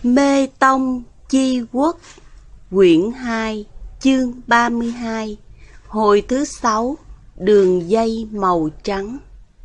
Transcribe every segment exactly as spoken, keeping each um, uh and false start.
Mê Tông Chi Quốc, quyển hai, chương ba mươi hai, hồi thứ sáu, đường dây màu trắng.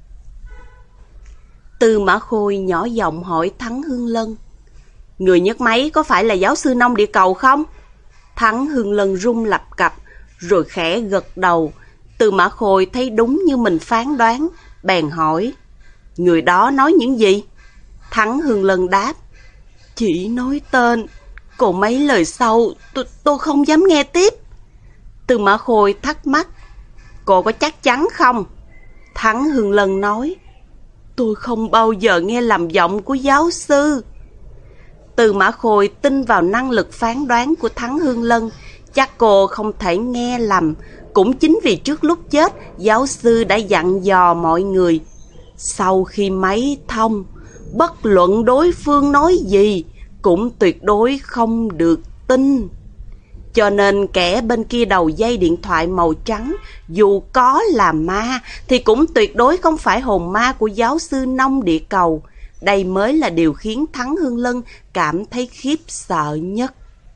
Tư Mã Khôi nhỏ giọng hỏi Thắng Hương Lân: Người nhấc máy có phải là giáo sư Nông Địa Cầu không? Thắng Hương Lân rung lập cập, rồi khẽ gật đầu. Tư Mã Khôi thấy đúng như mình phán đoán, bèn hỏi: Người đó nói những gì? Thắng Hương Lân đáp: Chỉ nói tên, còn mấy lời sau tôi, tôi không dám nghe tiếp. Tư Mã Khôi thắc mắc: Cô có chắc chắn không? Thắng Hương Lân nói: Tôi không bao giờ nghe lầm giọng của giáo sư. Tư Mã Khôi tin vào năng lực phán đoán của Thắng Hương Lân, chắc cô không thể nghe lầm. Cũng chính vì trước lúc chết, giáo sư đã dặn dò mọi người: Sau khi máy thông, bất luận đối phương nói gì, cũng tuyệt đối không được tin. Cho nên kẻ bên kia đầu dây điện thoại màu trắng, dù có là ma, thì cũng tuyệt đối không phải hồn ma của giáo sư Nông Địa Cầu. Đây mới là điều khiến Thắng Hương Lân cảm thấy khiếp sợ nhất.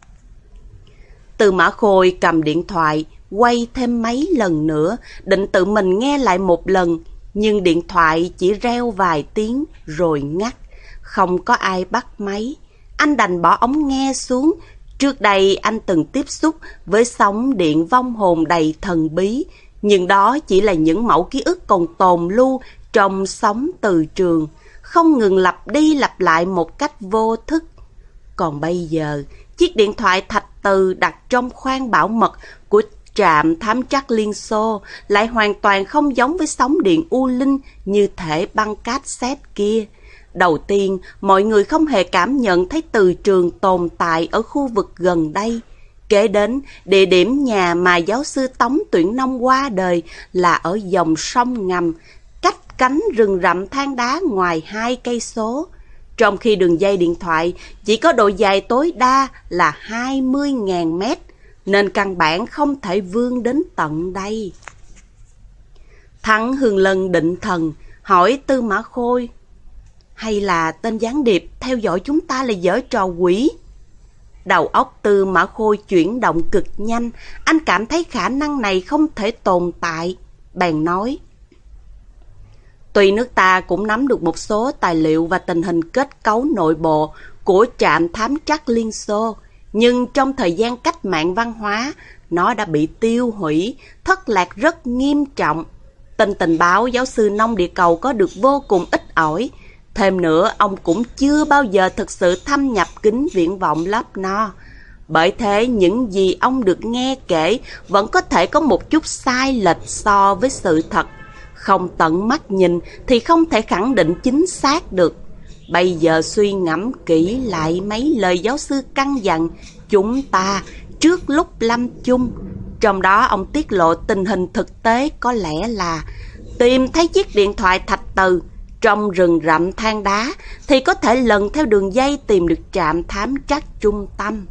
Tư Mã Khôi cầm điện thoại, quay thêm mấy lần nữa, định tự mình nghe lại một lần, nhưng điện thoại chỉ reo vài tiếng rồi ngắt. Không có ai bắt máy. Anh đành bỏ ống nghe xuống. Trước đây anh từng tiếp xúc với sóng điện vong hồn đầy thần bí, nhưng đó chỉ là những mẫu ký ức còn tồn lưu trong sóng từ trường, không ngừng lặp đi lặp lại một cách vô thức. Còn bây giờ, chiếc điện thoại thạch từ đặt trong khoang bảo mật của trạm thám trắc Liên Xô lại hoàn toàn không giống với sóng điện u linh như thể băng cassette kia. Đầu tiên, mọi người không hề cảm nhận thấy từ trường tồn tại ở khu vực gần đây. Kế đến, địa điểm nhà mà giáo sư Tống Tuyển Nông qua đời là ở dòng sông ngầm, cách cánh rừng rậm than đá ngoài hai cây số. Trong khi đường dây điện thoại chỉ có độ dài tối đa là hai mươi nghìn mét, nên căn bản không thể vươn đến tận đây. Thắng Hương Lân định thần, hỏi Tư Mã Khôi: Hay là tên gián điệp theo dõi chúng ta là giở trò quỷ? Đầu óc Tư Mã Khôi chuyển động cực nhanh, anh cảm thấy khả năng này không thể tồn tại. Bèn nói: Tuy nước ta cũng nắm được một số tài liệu và tình hình kết cấu nội bộ của trạm thám trắc Liên Xô, nhưng trong thời gian cách mạng văn hóa, nó đã bị tiêu hủy, thất lạc rất nghiêm trọng. Tin tình báo giáo sư Nông Địa Cầu có được vô cùng ít ỏi. Thêm nữa, ông cũng chưa bao giờ thực sự thâm nhập kính viễn vọng lắp no. Bởi thế, những gì ông được nghe kể vẫn có thể có một chút sai lệch so với sự thật. Không tận mắt nhìn thì không thể khẳng định chính xác được. Bây giờ suy ngẫm kỹ lại mấy lời giáo sư căn dặn chúng ta trước lúc lâm chung. Trong đó ông tiết lộ tình hình thực tế có lẽ là tìm thấy chiếc điện thoại thạch từ trong rừng rậm than đá thì có thể lần theo đường dây tìm được trạm thám trắc trung tâm.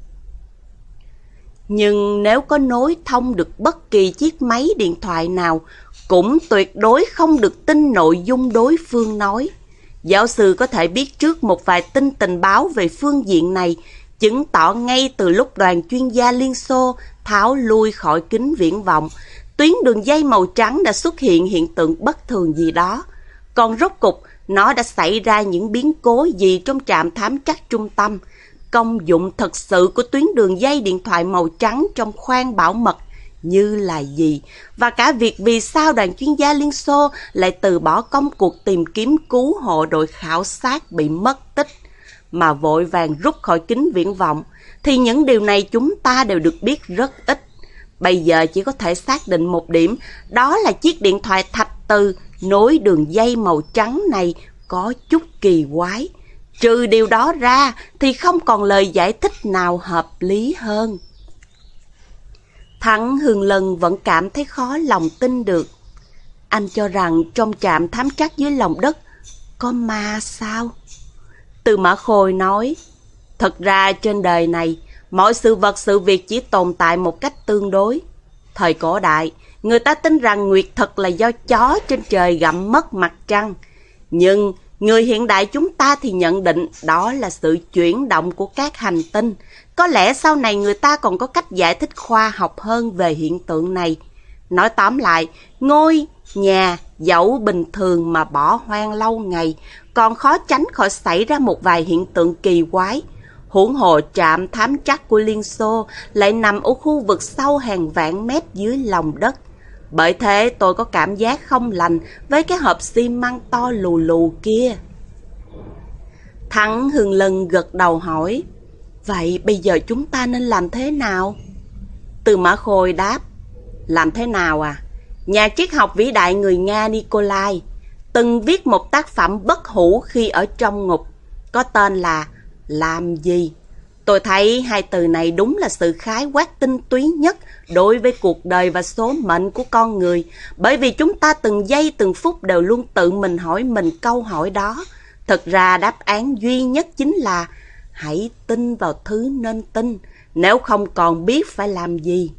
Nhưng nếu có nối thông được bất kỳ chiếc máy điện thoại nào, cũng tuyệt đối không được tin nội dung đối phương nói. Giáo sư có thể biết trước một vài tin tình báo về phương diện này, chứng tỏ ngay từ lúc đoàn chuyên gia Liên Xô tháo lui khỏi kính viễn vọng, tuyến đường dây màu trắng đã xuất hiện hiện tượng bất thường gì đó. Còn rốt cục, nó đã xảy ra những biến cố gì trong trạm thám trắc trung tâm? Công dụng thực sự của tuyến đường dây điện thoại màu trắng trong khoang bảo mật như là gì? Và cả việc vì sao đoàn chuyên gia Liên Xô lại từ bỏ công cuộc tìm kiếm cứu hộ đội khảo sát bị mất tích, mà vội vàng rút khỏi kính viễn vọng, thì những điều này chúng ta đều được biết rất ít. Bây giờ chỉ có thể xác định một điểm, đó là chiếc điện thoại thạch từ nối đường dây màu trắng này có chút kỳ quái. Trừ điều đó ra thì không còn lời giải thích nào hợp lý hơn. Thắng Hương Lân vẫn cảm thấy khó lòng tin được. Anh cho rằng trong trạm thám trắc dưới lòng đất có ma sao? Tư Mã Khôi nói: Thật ra trên đời này, mọi sự vật sự việc chỉ tồn tại một cách tương đối. Thời cổ đại, người ta tin rằng nguyệt thực là do chó trên trời gặm mất mặt trăng. Nhưng Người hiện đại chúng ta thì nhận định đó là sự chuyển động của các hành tinh. Có lẽ sau này người ta còn có cách giải thích khoa học hơn về hiện tượng này. Nói tóm lại, ngôi nhà dẫu bình thường mà bỏ hoang lâu ngày, còn khó tránh khỏi xảy ra một vài hiện tượng kỳ quái. Huống hồ trạm thám trắc của Liên Xô lại nằm ở khu vực sâu hàng vạn mét dưới lòng đất. Bởi thế tôi có cảm giác không lành với cái hộp xi măng to lù lù kia. Thắng Hương Lân gật đầu hỏi, vậy bây giờ chúng ta nên làm thế nào? Từ Mã Khôi đáp, làm thế nào à? Nhà triết học vĩ đại người Nga Nikolai từng viết một tác phẩm bất hủ khi ở trong ngục, có tên là Làm gì? Tôi thấy hai từ này đúng là sự khái quát tinh túy nhất đối với cuộc đời và số mệnh của con người, bởi vì chúng ta từng giây từng phút đều luôn tự mình hỏi mình câu hỏi đó. Thực ra đáp án duy nhất chính là hãy tin vào thứ nên tin, nếu không còn biết phải làm gì.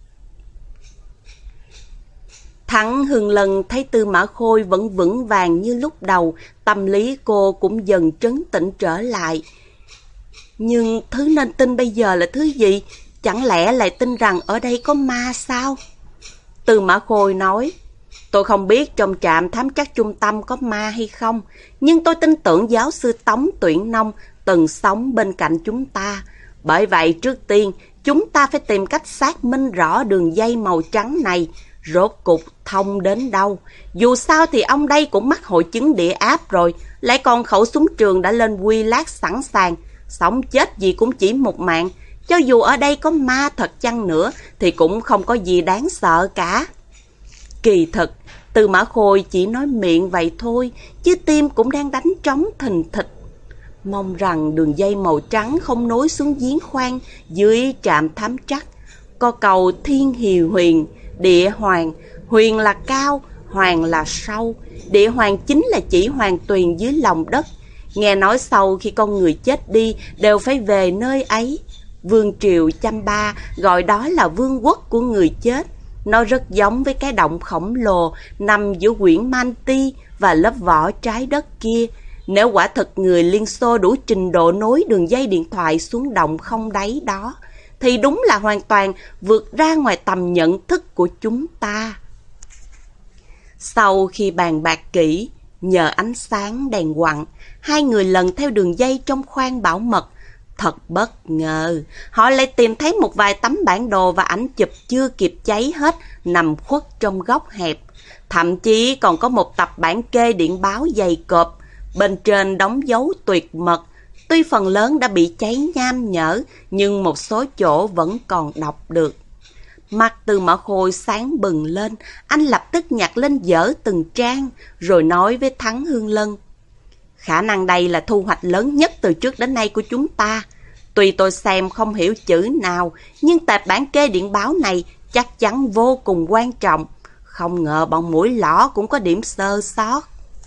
Thắng Hương Lân thấy Tư Mã Khôi vẫn vững vàng như lúc đầu, tâm lý cô cũng dần trấn tĩnh trở lại. Nhưng thứ nên tin bây giờ là thứ gì? Chẳng lẽ lại tin rằng ở đây có ma sao? Tư Mã Khôi nói, tôi không biết trong trạm thám trắc trung tâm có ma hay không, nhưng tôi tin tưởng giáo sư Tống Tuyển Nông từng sống bên cạnh chúng ta. Bởi vậy trước tiên, chúng ta phải tìm cách xác minh rõ đường dây màu trắng này, rốt cục thông đến đâu. Dù sao thì ông đây cũng mắc hội chứng địa áp rồi, lại còn khẩu súng trường đã lên quy lát sẵn sàng. Sống chết gì cũng chỉ một mạng, cho dù ở đây có ma thật chăng nữa thì cũng không có gì đáng sợ cả. Kỳ thực, Tư Mã Khôi chỉ nói miệng vậy thôi, chứ tim cũng đang đánh trống thình thịch. Mong rằng đường dây màu trắng không nối xuống giếng khoan dưới trạm thám trắc. Có cầu thiên hì huyền, địa hoàng, huyền là cao, hoàng là sâu. Địa hoàng chính là chỉ hoàng tuyền dưới lòng đất. Nghe nói sau khi con người chết đi đều phải về nơi ấy. Vương triều Chăm Ba gọi đó là vương quốc của người chết. Nó rất giống với cái động khổng lồ nằm giữa quyển Manti và lớp vỏ trái đất kia. Nếu quả thực người Liên Xô đủ trình độ nối đường dây điện thoại xuống động không đáy đó, thì đúng là hoàn toàn vượt ra ngoài tầm nhận thức của chúng ta. Sau khi bàn bạc kỹ, nhờ ánh sáng đèn quặng, hai người lần theo đường dây trong khoang bảo mật. Thật bất ngờ, họ lại tìm thấy một vài tấm bản đồ và ảnh chụp chưa kịp cháy hết nằm khuất trong góc hẹp. Thậm chí còn có một tập bản kê điện báo dày cộp, bên trên đóng dấu tuyệt mật. Tuy phần lớn đã bị cháy nham nhở, nhưng một số chỗ vẫn còn đọc được. Mặt Tư Mã Khôi sáng bừng lên, anh lập tức nhặt lên dở từng trang, rồi nói với Thắng Hương Lân. Khả năng đây là thu hoạch lớn nhất từ trước đến nay của chúng ta. Tuy tôi xem không hiểu chữ nào, nhưng tệp bản kê điện báo này chắc chắn vô cùng quan trọng. Không ngờ bọn mũi lõ cũng có điểm sơ sót.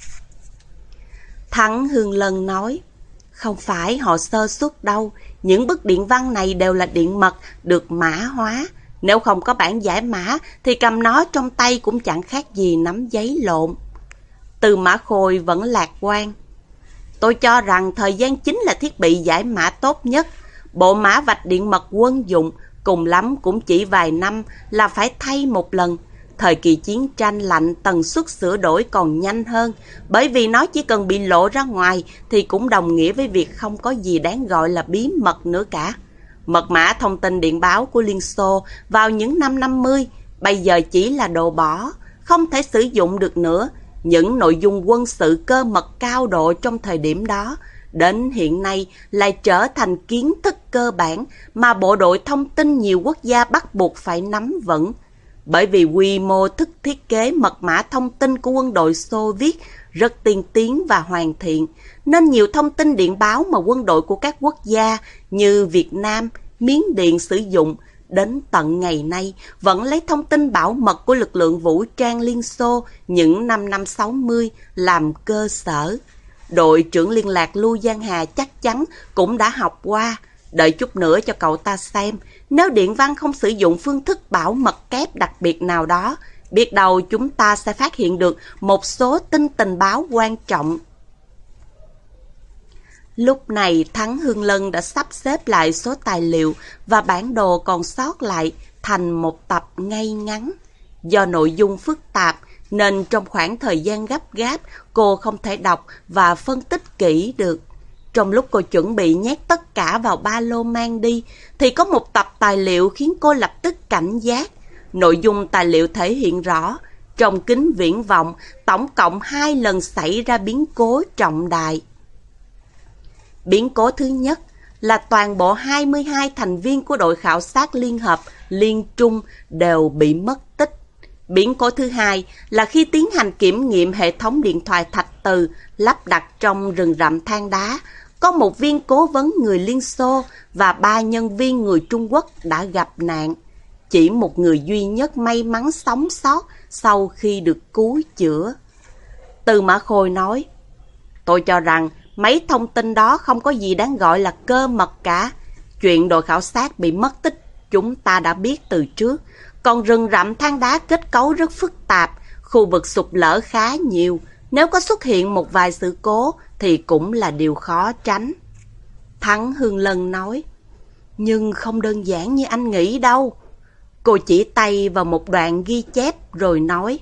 Thắng Hương Lân nói, không phải họ sơ suất đâu, những bức điện văn này đều là điện mật, được mã hóa. Nếu không có bản giải mã thì cầm nó trong tay cũng chẳng khác gì nắm giấy lộn. Tư Mã Khôi vẫn lạc quan. Tôi cho rằng thời gian chính là thiết bị giải mã tốt nhất. Bộ mã vạch điện mật quân dụng cùng lắm cũng chỉ vài năm là phải thay một lần. Thời kỳ chiến tranh lạnh tần suất sửa đổi còn nhanh hơn, bởi vì nó chỉ cần bị lộ ra ngoài thì cũng đồng nghĩa với việc không có gì đáng gọi là bí mật nữa cả. Mật mã thông tin điện báo của Liên Xô vào những năm năm mươi bây giờ chỉ là đồ bỏ, không thể sử dụng được nữa. Những nội dung quân sự cơ mật cao độ trong thời điểm đó đến hiện nay lại trở thành kiến thức cơ bản mà bộ đội thông tin nhiều quốc gia bắt buộc phải nắm vững. Bởi vì quy mô thức thiết kế mật mã thông tin của quân đội Xô Viết rất tiên tiến và hoàn thiện, nên nhiều thông tin điện báo mà quân đội của các quốc gia như Việt Nam, Miến Điện sử dụng đến tận ngày nay vẫn lấy thông tin bảo mật của lực lượng vũ trang Liên Xô những năm năm sáu mươi làm cơ sở. Đội trưởng liên lạc Lưu Giang Hà chắc chắn cũng đã học qua. Đợi chút nữa cho cậu ta xem, nếu điện văn không sử dụng phương thức bảo mật kép đặc biệt nào đó, biết đâu chúng ta sẽ phát hiện được một số tin tình báo quan trọng. Lúc này Thắng Hương Lân đã sắp xếp lại số tài liệu và bản đồ còn sót lại thành một tập ngay ngắn. Do nội dung phức tạp nên trong khoảng thời gian gấp gáp cô không thể đọc và phân tích kỹ được. Trong lúc cô chuẩn bị nhét tất cả vào ba lô mang đi thì có một tập tài liệu khiến cô lập tức cảnh giác. Nội dung tài liệu thể hiện rõ trong kính viễn vọng tổng cộng hai lần xảy ra biến cố trọng đại. Biến cố thứ nhất là toàn bộ hai mươi hai thành viên của đội khảo sát liên hợp Liên Trung đều bị mất tích. Biến cố thứ hai là khi tiến hành kiểm nghiệm hệ thống điện thoại thạch từ lắp đặt trong rừng rậm than đá, có một viên cố vấn người Liên Xô và ba nhân viên người Trung Quốc đã gặp nạn. Chỉ một người duy nhất may mắn sống sót sau khi được cứu chữa. Tư Mã Khôi nói, tôi cho rằng mấy thông tin đó không có gì đáng gọi là cơ mật cả. Chuyện đội khảo sát bị mất tích chúng ta đã biết từ trước. Còn rừng rậm than đá kết cấu rất phức tạp, khu vực sụp lở khá nhiều. Nếu có xuất hiện một vài sự cố thì cũng là điều khó tránh. Thắng Hương Lân nói, nhưng không đơn giản như anh nghĩ đâu. Cô chỉ tay vào một đoạn ghi chép rồi nói,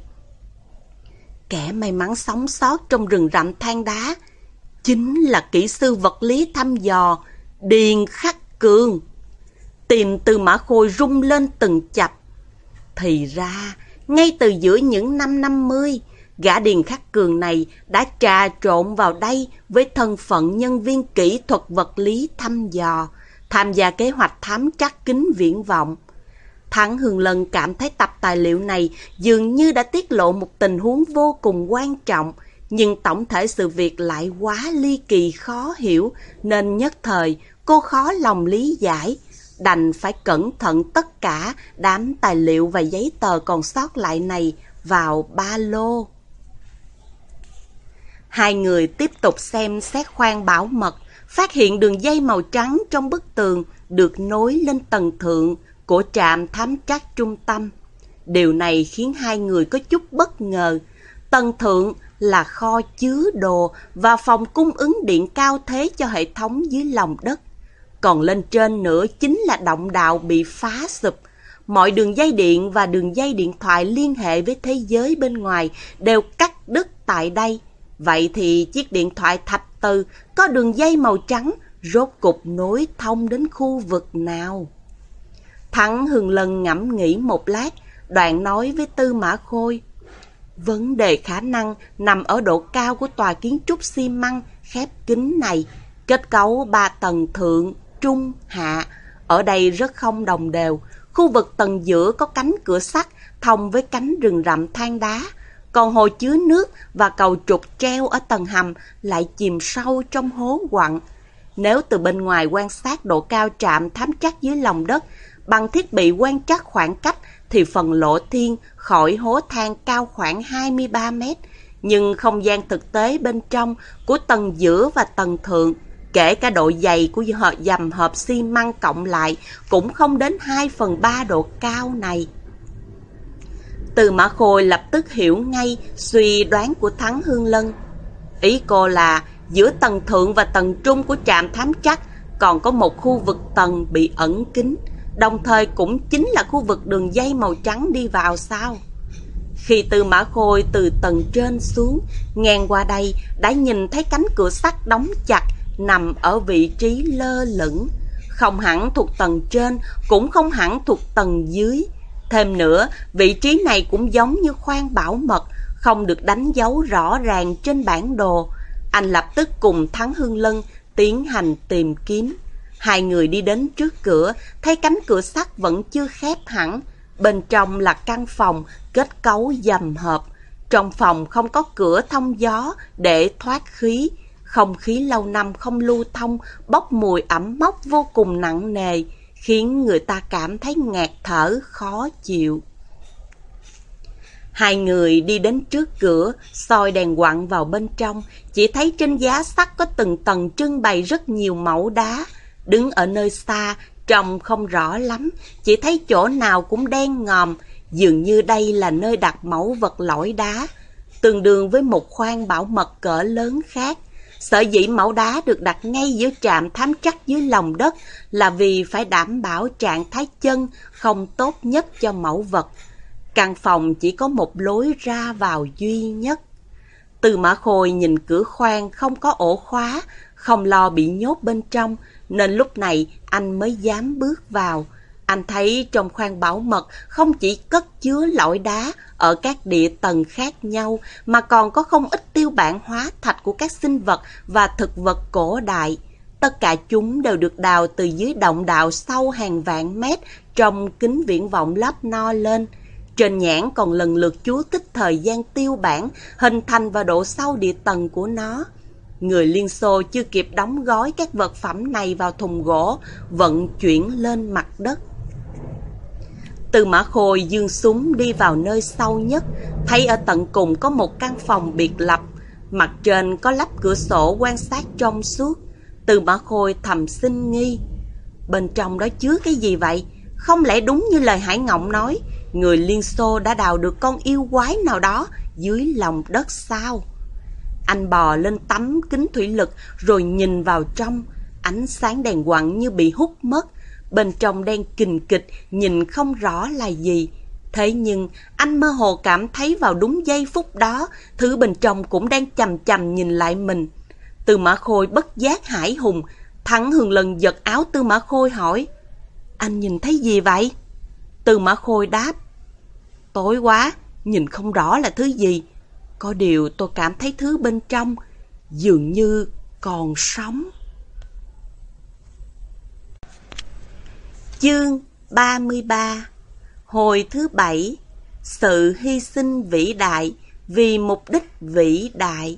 kẻ may mắn sống sót trong rừng rậm than đá chính là kỹ sư vật lý thăm dò Điền Khắc Cường. Tim Tư Mã Khôi rung lên từng chập. Thì ra, ngay từ giữa những năm năm mươi, gã Điền Khắc Cường này đã trà trộn vào đây với thân phận nhân viên kỹ thuật vật lý thăm dò, tham gia kế hoạch thám trắc kính viễn vọng. Thắng Hương Lân cảm thấy tập tài liệu này dường như đã tiết lộ một tình huống vô cùng quan trọng, nhưng tổng thể sự việc lại quá ly kỳ khó hiểu, nên nhất thời cô khó lòng lý giải, đành phải cẩn thận tất cả đám tài liệu và giấy tờ còn sót lại này vào ba lô. Hai người tiếp tục xem xét khoang bảo mật, phát hiện đường dây màu trắng trong bức tường được nối lên tầng thượng của trạm thám trắc trung tâm. Điều này khiến hai người có chút bất ngờ. Tầng thượng là kho chứa đồ và phòng cung ứng điện cao thế cho hệ thống dưới lòng đất. Còn lên trên nữa chính là động đạo bị phá sụp. Mọi đường dây điện và đường dây điện thoại liên hệ với thế giới bên ngoài đều cắt đứt tại đây. Vậy thì chiếc điện thoại thạch từ có đường dây màu trắng rốt cục nối thông đến khu vực nào? Thắng Hương Lân ngẫm nghĩ một lát, đoạn nói với Tư Mã Khôi, vấn đề khả năng nằm ở độ cao của tòa kiến trúc xi măng khép kín này. Kết cấu ba tầng thượng, trung, hạ ở đây rất không đồng đều. Khu vực tầng giữa có cánh cửa sắt thông với cánh rừng rậm than đá, còn hồ chứa nước và cầu trục treo ở tầng hầm lại chìm sâu trong hố quặng. Nếu từ bên ngoài quan sát độ cao trạm thám trắc dưới lòng đất bằng thiết bị quan trắc khoảng cách thì phần lộ thiên khỏi hố than cao khoảng hai mươi ba mét, nhưng không gian thực tế bên trong của tầng giữa và tầng thượng, kể cả độ dày của dầm hộp xi măng cộng lại, cũng không đến hai phần ba độ cao này. Tư Mã Khôi lập tức hiểu ngay suy đoán của Thắng Hương Lân. Ý cô là giữa tầng thượng và tầng trung của trạm thám trắc còn có một khu vực tầng bị ẩn kín, đồng thời cũng chính là khu vực đường dây màu trắng đi vào sao? Khi Tư Mã Khôi từ tầng trên xuống, ngang qua đây đã nhìn thấy cánh cửa sắt đóng chặt nằm ở vị trí lơ lửng, không hẳn thuộc tầng trên, cũng không hẳn thuộc tầng dưới. Thêm nữa, vị trí này cũng giống như khoang bảo mật, không được đánh dấu rõ ràng trên bản đồ. Anh lập tức cùng Thắng Hương Lân tiến hành tìm kiếm. Hai người đi đến trước cửa, thấy cánh cửa sắt vẫn chưa khép hẳn. Bên trong là căn phòng kết cấu dầm hộp. Trong phòng không có cửa thông gió để thoát khí. Không khí lâu năm không lưu thông, bốc mùi ẩm mốc vô cùng nặng nề, khiến người ta cảm thấy ngạt thở khó chịu. Hai người đi đến trước cửa, soi đèn quặng vào bên trong, chỉ thấy trên giá sắt có từng tầng trưng bày rất nhiều mẫu đá. Đứng ở nơi xa, trông không rõ lắm, chỉ thấy chỗ nào cũng đen ngòm, dường như đây là nơi đặt mẫu vật lõi đá, tương đương với một khoang bảo mật cỡ lớn khác. Sở dĩ mẫu đá được đặt ngay giữa trạm thám trắc dưới lòng đất là vì phải đảm bảo trạng thái chân không tốt nhất cho mẫu vật. Căn phòng chỉ có một lối ra vào duy nhất. Tư Mã Khôi nhìn cửa khoang không có ổ khóa, không lo bị nhốt bên trong, nên lúc này anh mới dám bước vào. Anh thấy trong khoang bảo mật không chỉ cất chứa lõi đá ở các địa tầng khác nhau, mà còn có không ít tiêu bản hóa thạch của các sinh vật và thực vật cổ đại. Tất cả chúng đều được đào từ dưới động đạo sâu hàng vạn mét trong kính viễn vọng lấp no lên. Trên nhãn còn lần lượt chú thích thời gian tiêu bản, hình thành và độ sâu địa tầng của nó. Người Liên Xô chưa kịp đóng gói các vật phẩm này vào thùng gỗ, vận chuyển lên mặt đất. Tư Mã Khôi giương súng đi vào nơi sâu nhất, thấy ở tận cùng có một căn phòng biệt lập. Mặt trên có lắp cửa sổ quan sát trong suốt. Tư Mã Khôi thầm sinh nghi. Bên trong đó chứa cái gì vậy? Không lẽ đúng như lời Hải Ngộng nói, người Liên Xô đã đào được con yêu quái nào đó dưới lòng đất sao? Anh bò lên tấm kính thủy lực rồi nhìn vào trong. Ánh sáng đèn quặng như bị hút mất. Bên trong đen kình kịch, nhìn không rõ là gì. Thế nhưng anh mơ hồ cảm thấy vào đúng giây phút đó, thứ bên trong cũng đang chằm chằm nhìn lại mình. Tư Mã Khôi bất giác hãi hùng. Thắng Hương Lân giật áo Tư Mã Khôi hỏi: Anh nhìn thấy gì vậy? Tư Mã Khôi đáp: Tối quá, nhìn không rõ là thứ gì. Có điều tôi cảm thấy thứ bên trong dường như còn sống. Chương ba mươi ba. Hồi thứ bảy. Sự hy sinh vĩ đại vì mục đích vĩ đại.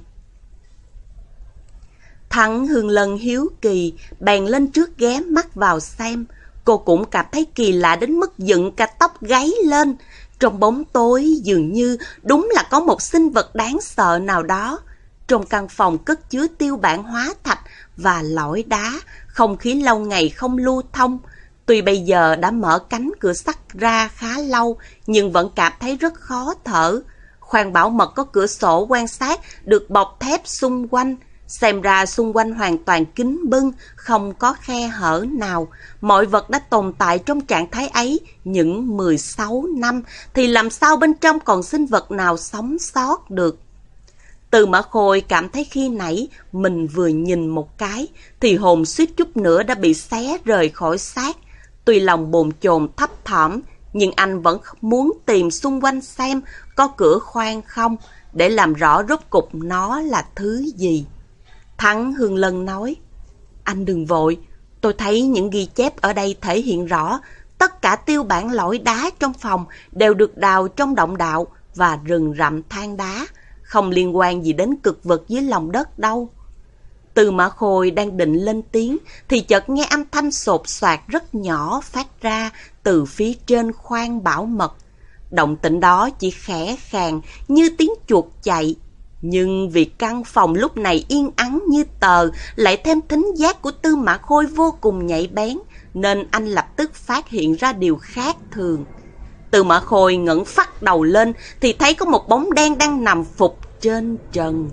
Thắng Hương Lân hiếu kỳ bèn lên trước ghé mắt vào xem. Cô cũng cảm thấy kỳ lạ đến mức dựng cả tóc gáy lên. Trong bóng tối dường như đúng là có một sinh vật đáng sợ nào đó. Trong căn phòng cất chứa tiêu bản hóa thạch và lõi đá, không khí lâu ngày không lưu thông. Tuy bây giờ đã mở cánh cửa sắt ra khá lâu, nhưng vẫn cảm thấy rất khó thở. Khoang bảo mật có cửa sổ quan sát được bọc thép xung quanh. Xem ra xung quanh hoàn toàn kín bưng, không có khe hở nào. Mọi vật đã tồn tại trong trạng thái ấy những mười sáu năm, thì làm sao bên trong còn sinh vật nào sống sót được? Tư Mã Khôi cảm thấy khi nãy mình vừa nhìn một cái, thì hồn suýt chút nữa đã bị xé rời khỏi xác. Tuy lòng bồn chồn thấp thỏm, nhưng anh vẫn muốn tìm xung quanh xem có cửa khoang không, để làm rõ rốt cục nó là thứ gì. Thắng Hương Lân nói: Anh đừng vội, tôi thấy những ghi chép ở đây thể hiện rõ tất cả tiêu bản lõi đá trong phòng đều được đào trong động đạo và rừng rậm than đá, không liên quan gì đến cực vật dưới lòng đất đâu. Tư Mã Khôi đang định lên tiếng thì chợt nghe âm thanh sột soạt rất nhỏ phát ra từ phía trên khoang bảo mật. Động tĩnh đó chỉ khẽ khàng như tiếng chuột chạy. Nhưng vì căn phòng lúc này yên ắng như tờ, lại thêm thính giác của Tư Mã Khôi vô cùng nhạy bén, nên anh lập tức phát hiện ra điều khác thường. Tư Mã Khôi ngẩng phắt đầu lên thì thấy có một bóng đen đang nằm phục trên trần.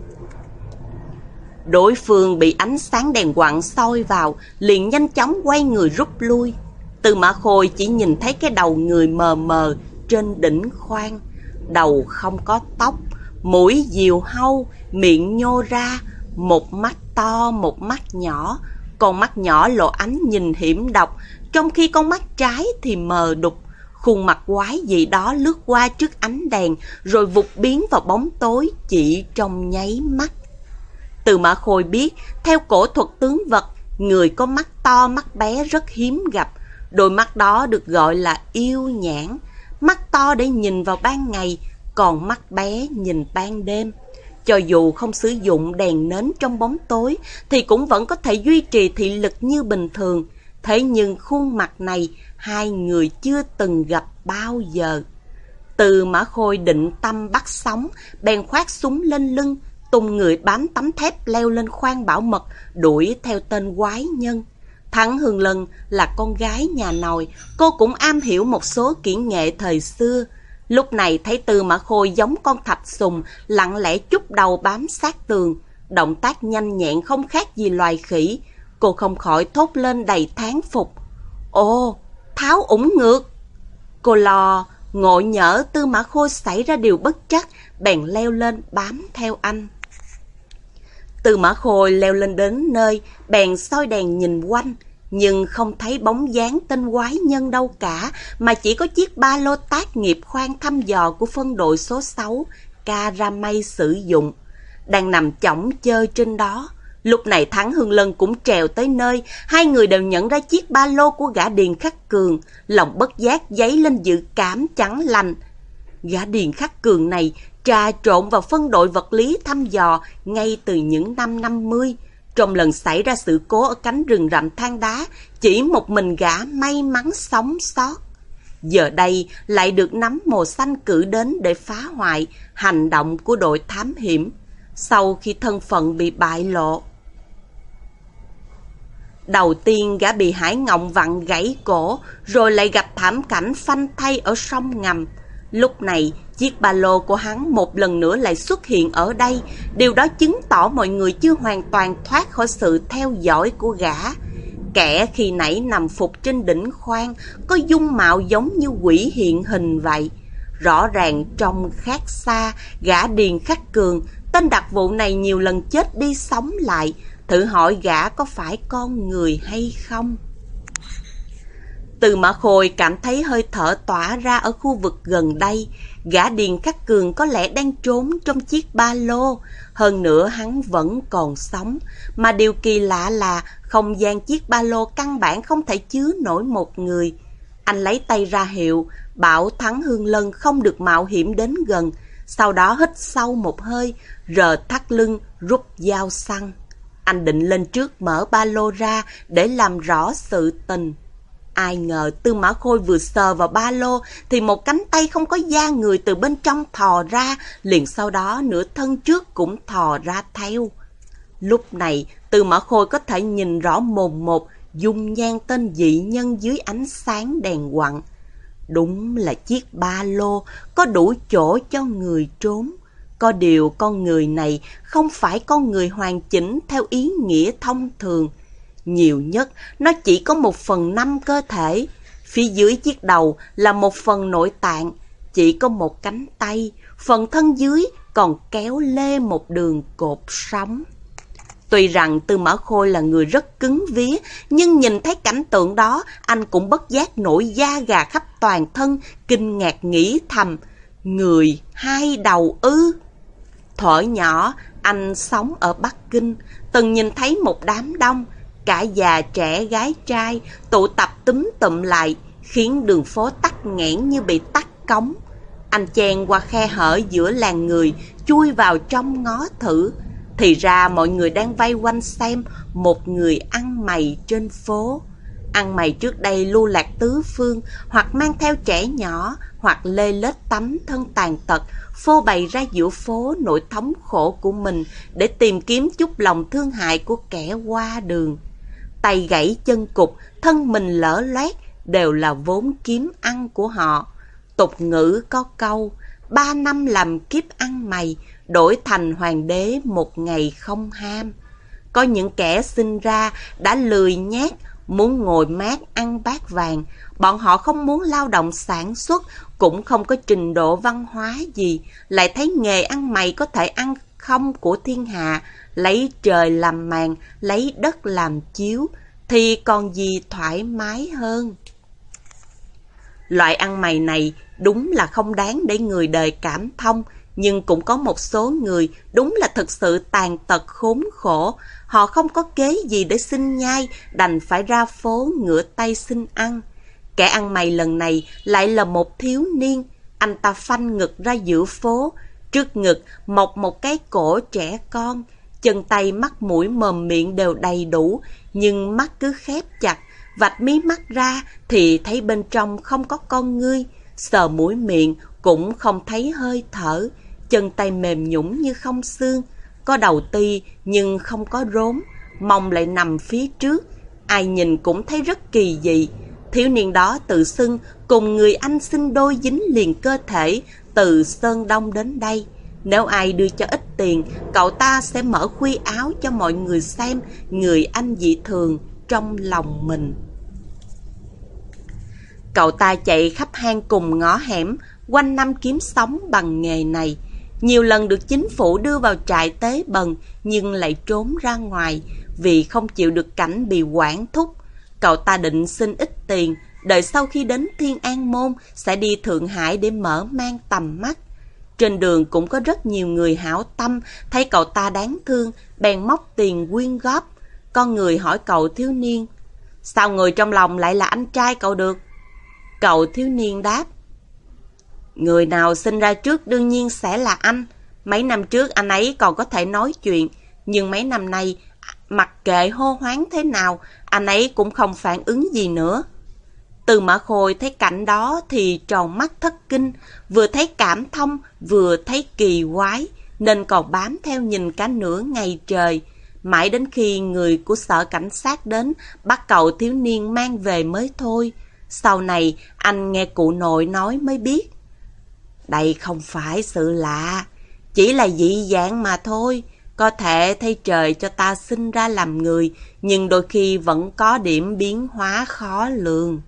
Đối phương bị ánh sáng đèn quặng soi vào, liền nhanh chóng quay người rút lui. Tư Mã Khôi chỉ nhìn thấy cái đầu người mờ mờ trên đỉnh khoang. Đầu không có tóc, mũi diều hâu, miệng nhô ra, một mắt to, một mắt nhỏ. Con mắt nhỏ lộ ánh nhìn hiểm độc, trong khi con mắt trái thì mờ đục. Khuôn mặt quái dị đó lướt qua trước ánh đèn, rồi vụt biến vào bóng tối chỉ trong nháy mắt. Tư Mã Khôi biết, theo cổ thuật tướng vật, người có mắt to mắt bé rất hiếm gặp. Đôi mắt đó được gọi là yêu nhãn. Mắt to để nhìn vào ban ngày, còn mắt bé nhìn ban đêm. Cho dù không sử dụng đèn nến trong bóng tối, thì cũng vẫn có thể duy trì thị lực như bình thường. Thế nhưng khuôn mặt này, hai người chưa từng gặp bao giờ. Tư Mã Khôi định tâm bắt sóng, bèn khoác súng lên lưng, tung người bám tấm thép leo lên khoang bảo mật, đuổi theo tên quái nhân. Thắng Hương Lân là con gái nhà nòi, cô cũng am hiểu một số kỹ nghệ thời xưa. Lúc này thấy Tư Mã Khôi giống con thạch sùng, lặng lẽ chúc đầu bám sát tường. động tác nhanh nhẹn không khác gì loài khỉ. Cô không khỏi thốt lên đầy thán phục. Ồ, tháo ủng ngược. Cô lo ngộ nhỡ Tư Mã Khôi xảy ra điều bất trắc, bèn leo lên bám theo anh. Tư Mã Khôi leo lên đến nơi, bèn soi đèn nhìn quanh, nhưng không thấy bóng dáng tên quái nhân đâu cả, mà chỉ có chiếc ba lô tác nghiệp khoan thăm dò của phân đội số sáu, Caramay sử dụng, đang nằm chõng chơ trên đó. Lúc này Thắng Hương Lân cũng trèo tới nơi, hai người đều nhận ra chiếc ba lô của gã Điền Khắc Cường, lòng bất giác dấy lên dự cảm chẳng lành. Gã Điền Khắc Cường này trà trộn vào phân đội vật lý thăm dò ngay từ những năm năm mươi. Trong lần xảy ra sự cố ở cánh rừng rậm than đá, chỉ một mình gã may mắn sống sót. Giờ đây lại được nắm màu xanh cử đến để phá hoại hành động của đội thám hiểm. Sau khi thân phận bị bại lộ, đầu tiên gã bị Hải Ngộng vặn gãy cổ, rồi lại gặp thảm cảnh phanh thây ở sông ngầm. Lúc này, chiếc ba lô của hắn một lần nữa lại xuất hiện ở đây. Điều đó chứng tỏ mọi người chưa hoàn toàn thoát khỏi sự theo dõi của gã. Kẻ khi nãy nằm phục trên đỉnh khoan, có dung mạo giống như quỷ hiện hình vậy. Rõ ràng trong khác xa, gã Điền Khắc Cường, tên đặc vụ này nhiều lần chết đi sống lại. Thử hỏi gã có phải con người hay không? Tư Mã Khôi cảm thấy hơi thở tỏa ra ở khu vực gần đây. Gã Điền Khắc Cường có lẽ đang trốn trong chiếc ba lô. Hơn nữa hắn vẫn còn sống. Mà điều kỳ lạ là không gian chiếc ba lô căn bản không thể chứa nổi một người. Anh lấy tay ra hiệu, bảo Thắng Hương Lân không được mạo hiểm đến gần. Sau đó hít sâu một hơi, rờ thắt lưng, rút dao săn. Anh định lên trước mở ba lô ra để làm rõ sự tình. Ai ngờ Tư Mã Khôi vừa sờ vào ba lô thì một cánh tay không có da người từ bên trong thò ra, liền sau đó nửa thân trước cũng thò ra theo. Lúc này Tư Mã Khôi có thể nhìn rõ mồn một dung nhan tên dị nhân dưới ánh sáng đèn quặng. Đúng là chiếc ba lô có đủ chỗ cho người trốn. Có điều con người này không phải con người hoàn chỉnh theo ý nghĩa thông thường. Nhiều nhất nó chỉ có một phần năm cơ thể. Phía dưới chiếc đầu là một phần nội tạng, chỉ có một cánh tay. Phần thân dưới còn kéo lê một đường cột sống. Tuy rằng Tư Mã Khôi là người rất cứng vía, nhưng nhìn thấy cảnh tượng đó, anh cũng bất giác nổi da gà khắp toàn thân, kinh ngạc nghĩ thầm, người hai đầu ư? Thuở nhỏ, anh sống ở Bắc Kinh, từng nhìn thấy một đám đông, cả già trẻ gái trai tụ tập túm tụm lại, khiến đường phố tắc nghẽn như bị tắc cống. Anh chen qua khe hở giữa làn người, chui vào trong ngó thử. Thì ra mọi người đang vây quanh xem một người ăn mày trên phố. Ăn mày trước đây lưu lạc tứ phương, hoặc mang theo trẻ nhỏ, hoặc lê lết tấm thân tàn tật, phô bày ra giữa phố nỗi thống khổ của mình để tìm kiếm chút lòng thương hại của kẻ qua đường. Tay gãy chân cụt, thân mình lở loét đều là vốn kiếm ăn của họ. Tục ngữ có câu, ba năm làm kiếp ăn mày, đổi thành hoàng đế một ngày không ham. Có những kẻ sinh ra đã lười nhác, muốn ngồi mát ăn bát vàng. Bọn họ không muốn lao động sản xuất, cũng không có trình độ văn hóa gì, lại thấy nghề ăn mày có thể ăn không của thiên hạ, lấy trời làm màn, lấy đất làm chiếu, thì còn gì thoải mái hơn. Loại ăn mày này đúng là không đáng để người đời cảm thông, nhưng cũng có một số người đúng là thực sự tàn tật khốn khổ. Họ không có kế gì để xin nhai, đành phải ra phố ngửa tay xin ăn. Kẻ ăn mày lần này lại là một thiếu niên. Anh ta phanh ngực ra giữa phố, trước ngực mọc một cái cổ trẻ con. Chân tay mắt mũi mồm miệng đều đầy đủ, nhưng mắt cứ khép chặt. Vạch mí mắt ra thì thấy bên trong không có con ngươi, sờ mũi miệng cũng không thấy hơi thở. Chân tay mềm nhũn như không xương, có đầu ti nhưng không có rốn, mông lại nằm phía trước. Ai nhìn cũng thấy rất kỳ dị. Thiếu niên đó tự xưng cùng người anh sinh đôi dính liền cơ thể từ Sơn Đông đến đây. Nếu ai đưa cho ít tiền, cậu ta sẽ mở khuy áo cho mọi người xem người anh dị thường trong lòng mình. Cậu ta chạy khắp hang cùng ngõ hẻm, quanh năm kiếm sống bằng nghề này. Nhiều lần được chính phủ đưa vào trại tế bần, nhưng lại trốn ra ngoài vì không chịu được cảnh bị quản thúc. Cậu ta định xin ít tiền, đợi sau khi đến Thiên An Môn sẽ đi Thượng Hải để mở mang tầm mắt. Trên đường cũng có rất nhiều người hảo tâm, thấy cậu ta đáng thương, bèn móc tiền quyên góp. Con người hỏi cậu thiếu niên, sao người trong lòng lại là anh trai cậu được? Cậu thiếu niên đáp, người nào sinh ra trước đương nhiên sẽ là anh. Mấy năm trước anh ấy còn có thể nói chuyện, nhưng mấy năm nay, mặc kệ hô hoáng thế nào, anh ấy cũng không phản ứng gì nữa. Từ Mã Khôi thấy cảnh đó thì tròn mắt thất kinh, vừa thấy cảm thông, vừa thấy kỳ quái, nên còn bám theo nhìn cả nửa ngày trời. Mãi đến khi người của sở cảnh sát đến, bắt cậu thiếu niên mang về mới thôi. Sau này, anh nghe cụ nội nói mới biết. Đây không phải sự lạ, chỉ là dị dạng mà thôi. Có thể thấy trời cho ta sinh ra làm người, nhưng đôi khi vẫn có điểm biến hóa khó lường.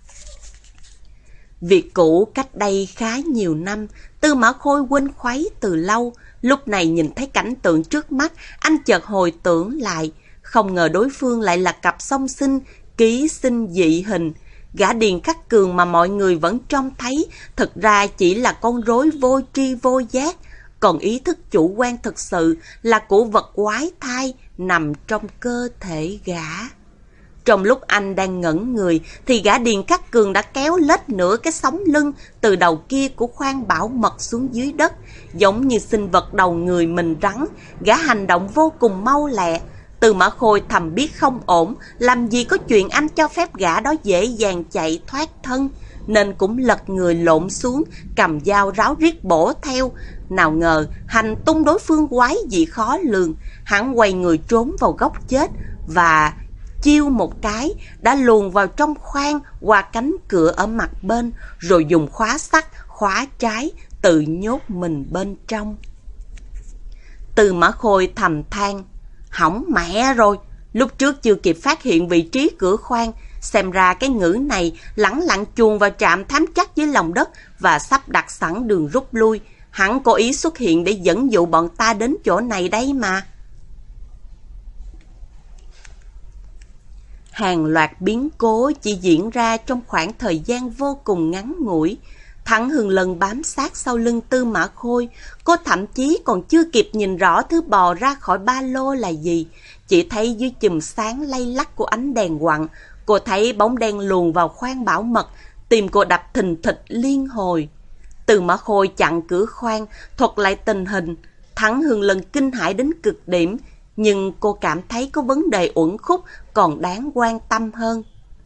Việc cũ cách đây khá nhiều năm, Tư Mã Khôi quên khuấy từ lâu. Lúc này nhìn thấy cảnh tượng trước mắt, anh chợt hồi tưởng lại. Không ngờ đối phương lại là cặp song sinh, ký sinh dị hình. Gã Điền Khắc Cường mà mọi người vẫn trông thấy, thực ra chỉ là con rối vô tri vô giác. Còn ý thức chủ quan thực sự là của vật quái thai nằm trong cơ thể gã. Trong lúc anh đang ngẩn người thì gã Điền Khắc Cường đã kéo lết nửa cái sống lưng từ đầu kia của khoang bảo mật xuống dưới đất. Giống như sinh vật đầu người mình rắn, gã hành động vô cùng mau lẹ. Từ Mã Khôi thầm biết không ổn, làm gì có chuyện anh cho phép gã đó dễ dàng chạy thoát thân, nên cũng lật người lộn xuống, cầm dao ráo riết bổ theo. Nào ngờ hành tung đối phương quái dị khó lường, hắn quay người trốn vào góc chết và chiêu một cái đã luồn vào trong khoang qua cánh cửa ở mặt bên, rồi dùng khóa sắt khóa trái, tự nhốt mình bên trong. Từ Mã Khôi thầm than, hỏng mẹ rồi, lúc trước chưa kịp phát hiện vị trí cửa khoang, xem ra cái ngữ này lẳng lặng chuồn vào trạm thám chắc dưới lòng đất và sắp đặt sẵn đường rút lui. Hắn cố ý xuất hiện để dẫn dụ bọn ta đến chỗ này đấy mà. Hàng loạt biến cố chỉ diễn ra trong khoảng thời gian vô cùng ngắn ngủi. Thắng Hưng Lân bám sát sau lưng Tư Mã Khôi, cô thậm chí còn chưa kịp nhìn rõ thứ bò ra khỏi ba lô là gì. Chỉ thấy dưới chùm sáng lay lắc của ánh đèn quặng, cô thấy bóng đen luồn vào khoang bảo mật, tim cô đập thình thịch liên hồi. Tư Mã Khôi chặn cửa khoang, thuật lại tình hình. Thắng Hưng Lân kinh hãi đến cực điểm, nhưng cô cảm thấy có vấn đề uẩn khúc còn đáng quan tâm hơn.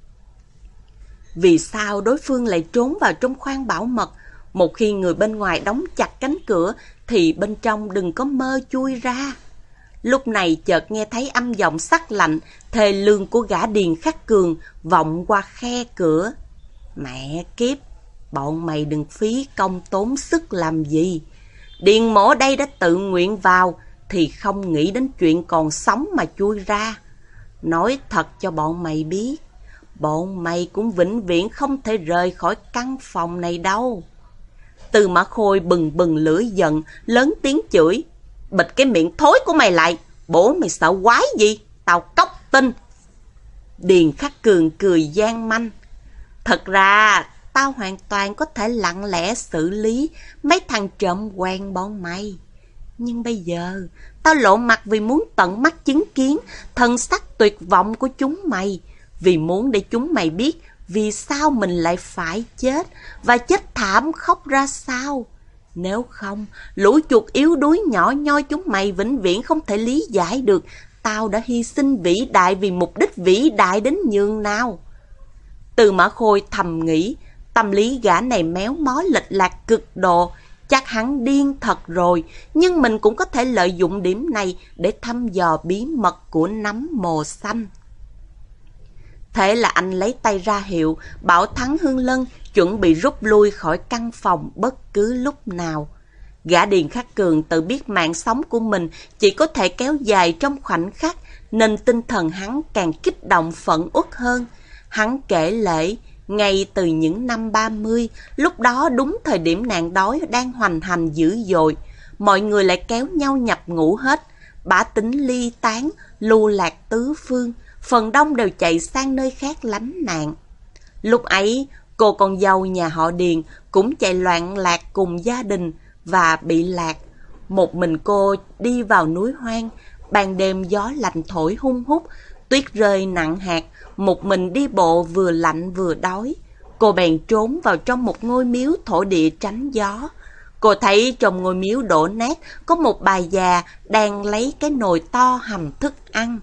Vì sao đối phương lại trốn vào trong khoang bảo mật? Một khi người bên ngoài đóng chặt cánh cửa thì bên trong đừng có mơ chui ra. Lúc này chợt nghe thấy âm giọng sắc lạnh, thề lương của gã Điền Khắc Cường vọng qua khe cửa. Mẹ kiếp, bọn mày đừng phí công tốn sức làm gì. Điền mổ đây đã tự nguyện vào thì không nghĩ đến chuyện còn sống mà chui ra. Nói thật cho bọn mày biết, bọn mày cũng vĩnh viễn không thể rời khỏi căn phòng này đâu. Tư Mã Khôi bừng bừng lửa giận, lớn tiếng chửi. Bịt cái miệng thối của mày lại, bố mày sợ quái gì? Tao cóc tinh. Điền Khắc Cường cười gian manh. Thật ra, tao hoàn toàn có thể lặng lẽ xử lý mấy thằng trộm quen bọn mày. Nhưng bây giờ, tao lộ mặt vì muốn tận mắt chứng kiến thân sắc tuyệt vọng của chúng mày. Vì muốn để chúng mày biết vì sao mình lại phải chết và chết thảm khóc ra sao. Nếu không, lũ chuột yếu đuối nhỏ nhoi chúng mày vĩnh viễn không thể lý giải được tao đã hy sinh vĩ đại vì mục đích vĩ đại đến nhường nào. Từ Mã Khôi thầm nghĩ, tâm lý gã này méo mó lệch lạc cực độ, chắc hắn điên thật rồi, nhưng mình cũng có thể lợi dụng điểm này để thăm dò bí mật của nấm mồ xanh. Thế là anh lấy tay ra hiệu, bảo Thắng Hưng Lân chuẩn bị rút lui khỏi căn phòng bất cứ lúc nào. Gã Điền Khắc Cường tự biết mạng sống của mình chỉ có thể kéo dài trong khoảnh khắc, nên tinh thần hắn càng kích động phẫn uất hơn. Hắn kể lể, ngay từ những năm ba mươi, lúc đó đúng thời điểm nạn đói đang hoành hành dữ dội, mọi người lại kéo nhau nhập ngũ hết, bá tính ly tán, lưu lạc tứ phương, phần đông đều chạy sang nơi khác lánh nạn. Lúc ấy, cô con dâu nhà họ Điền cũng chạy loạn lạc cùng gia đình và bị lạc. Một mình cô đi vào núi hoang, ban đêm gió lạnh thổi hung hút, tuyết rơi nặng hạt, một mình đi bộ vừa lạnh vừa đói. Cô bèn trốn vào trong một ngôi miếu thổ địa tránh gió. Cô thấy trong ngôi miếu đổ nát có một bà già đang lấy cái nồi to hầm thức ăn.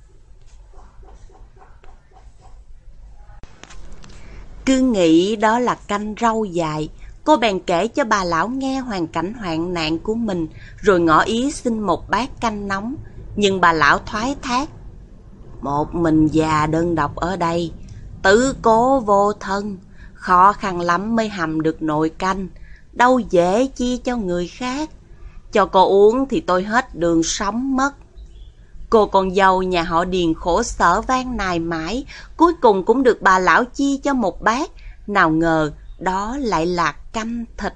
Cứ nghĩ đó là canh rau dại, cô bèn kể cho bà lão nghe hoàn cảnh hoạn nạn của mình, rồi ngỏ ý xin một bát canh nóng. Nhưng bà lão thoái thác: một mình già đơn độc ở đây, tứ cố vô thân, khó khăn lắm mới hầm được nồi canh, đâu dễ chi cho người khác. Cho cô uống thì tôi hết đường sống mất. Cô con dâu nhà họ Điền khổ sở van nài mãi, cuối cùng cũng được bà lão chi cho một bát. Nào ngờ đó lại là canh thịt.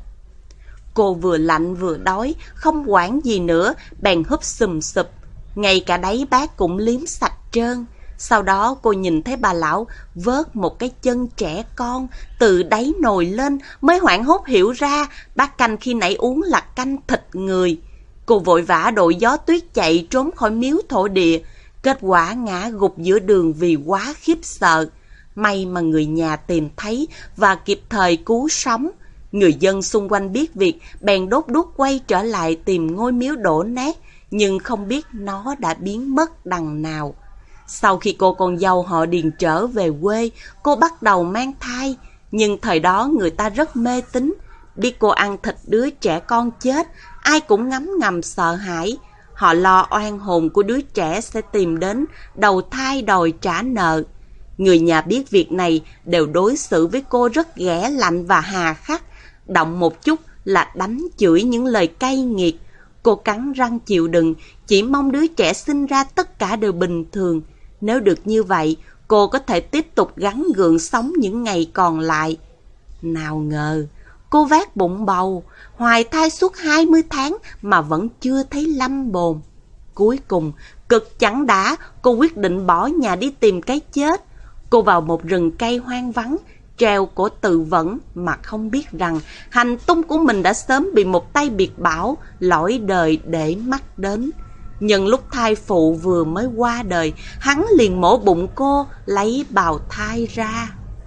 Cô vừa lạnh vừa đói, không quản gì nữa, bèn húp sùm sụp. Ngay cả đáy bát cũng liếm sạch trơn. Sau đó cô nhìn thấy bà lão vớt một cái chân trẻ con từ đáy nồi lên, mới hoảng hốt hiểu ra bát canh khi nãy uống là canh thịt người. Cô vội vã đội gió tuyết chạy trốn khỏi miếu thổ địa, kết quả ngã gục giữa đường vì quá khiếp sợ. May mà người nhà tìm thấy và kịp thời cứu sống. Người dân xung quanh biết việc bèn đốt đuốc quay trở lại tìm ngôi miếu đổ nát, nhưng không biết nó đã biến mất đằng nào. Sau khi cô con dâu họ Điền trở về quê, cô bắt đầu mang thai. Nhưng thời đó người ta rất mê tín, biết cô ăn thịt đứa trẻ con chết, ai cũng ngấm ngầm sợ hãi. Họ lo oan hồn của đứa trẻ sẽ tìm đến đầu thai đòi trả nợ. Người nhà biết việc này đều đối xử với cô rất ghẻ lạnh và hà khắc, động một chút là đánh chửi những lời cay nghiệt. Cô cắn răng chịu đựng, chỉ mong đứa trẻ sinh ra tất cả đều bình thường. Nếu được như vậy, cô có thể tiếp tục gắng gượng sống những ngày còn lại. Nào ngờ, cô vác bụng bầu, hoài thai suốt hai mươi tháng mà vẫn chưa thấy lâm bồn. Cuối cùng, cực chẳng đã, cô quyết định bỏ nhà đi tìm cái chết. Cô vào một rừng cây hoang vắng, treo cổ tự vẫn mà không biết rằng hành tung của mình đã sớm bị một tay biệt bảo lỗi đời để mắt đến. Nhân lúc thai phụ vừa mới qua đời, hắn liền mổ bụng cô, lấy bào thai ra.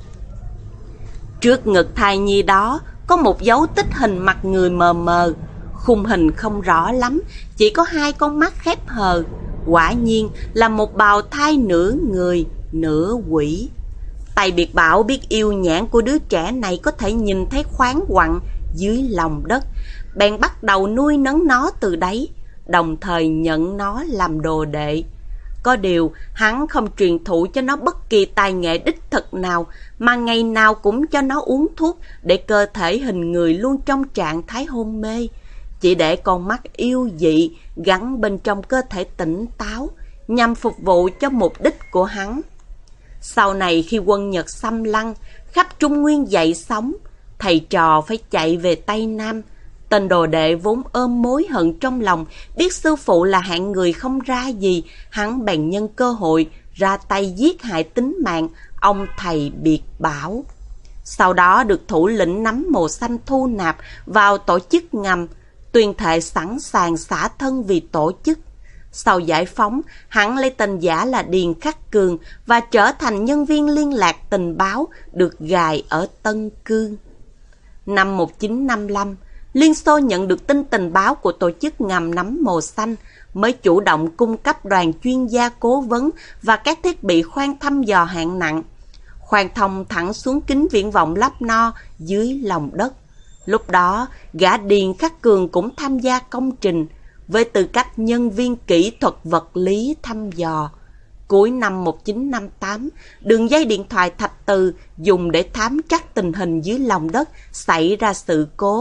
Trước ngực thai nhi đó có một dấu tích hình mặt người mờ mờ, khung hình không rõ lắm, chỉ có hai con mắt khép hờ. Quả nhiên là một bào thai nửa người, nửa quỷ. Tay biệt bảo biết yêu nhãn của đứa trẻ này có thể nhìn thấy khoáng quặng dưới lòng đất, bèn bắt đầu nuôi nấng nó từ đấy, đồng thời nhận nó làm đồ đệ. Có điều, hắn không truyền thụ cho nó bất kỳ tài nghệ đích thực nào, mà ngày nào cũng cho nó uống thuốc để cơ thể hình người luôn trong trạng thái hôn mê, chỉ để con mắt yêu dị gắn bên trong cơ thể tỉnh táo, nhằm phục vụ cho mục đích của hắn. Sau này khi quân Nhật xâm lăng, khắp Trung Nguyên dậy sóng, thầy trò phải chạy về Tây Nam. Tên đồ đệ vốn ôm mối hận trong lòng, biết sư phụ là hạng người không ra gì, hắn bèn nhân cơ hội ra tay giết hại tính mạng ông thầy biệt bảo. Sau đó được thủ lĩnh nắm mồ xanh thu nạp vào tổ chức ngầm, tuyên thệ sẵn sàng xả thân vì tổ chức. Sau giải phóng, hắn lấy tên giả là Điền Khắc Cường và trở thành nhân viên liên lạc tình báo được gài ở Tân Cương. Năm một nghìn chín trăm năm mươi lăm, Liên Xô nhận được tin tình báo của tổ chức ngầm nắm mồ xanh, mới chủ động cung cấp đoàn chuyên gia cố vấn và các thiết bị khoan thăm dò hạng nặng, khoan thông thẳng xuống kính viễn vọng lắp no dưới lòng đất. Lúc đó, gã Điền Khắc Cường cũng tham gia công trình, với tư cách nhân viên kỹ thuật vật lý thăm dò. Cuối năm một nghìn chín trăm năm mươi tám, đường dây điện thoại Thạch Từ dùng để thám trắc tình hình dưới lòng đất xảy ra sự cố.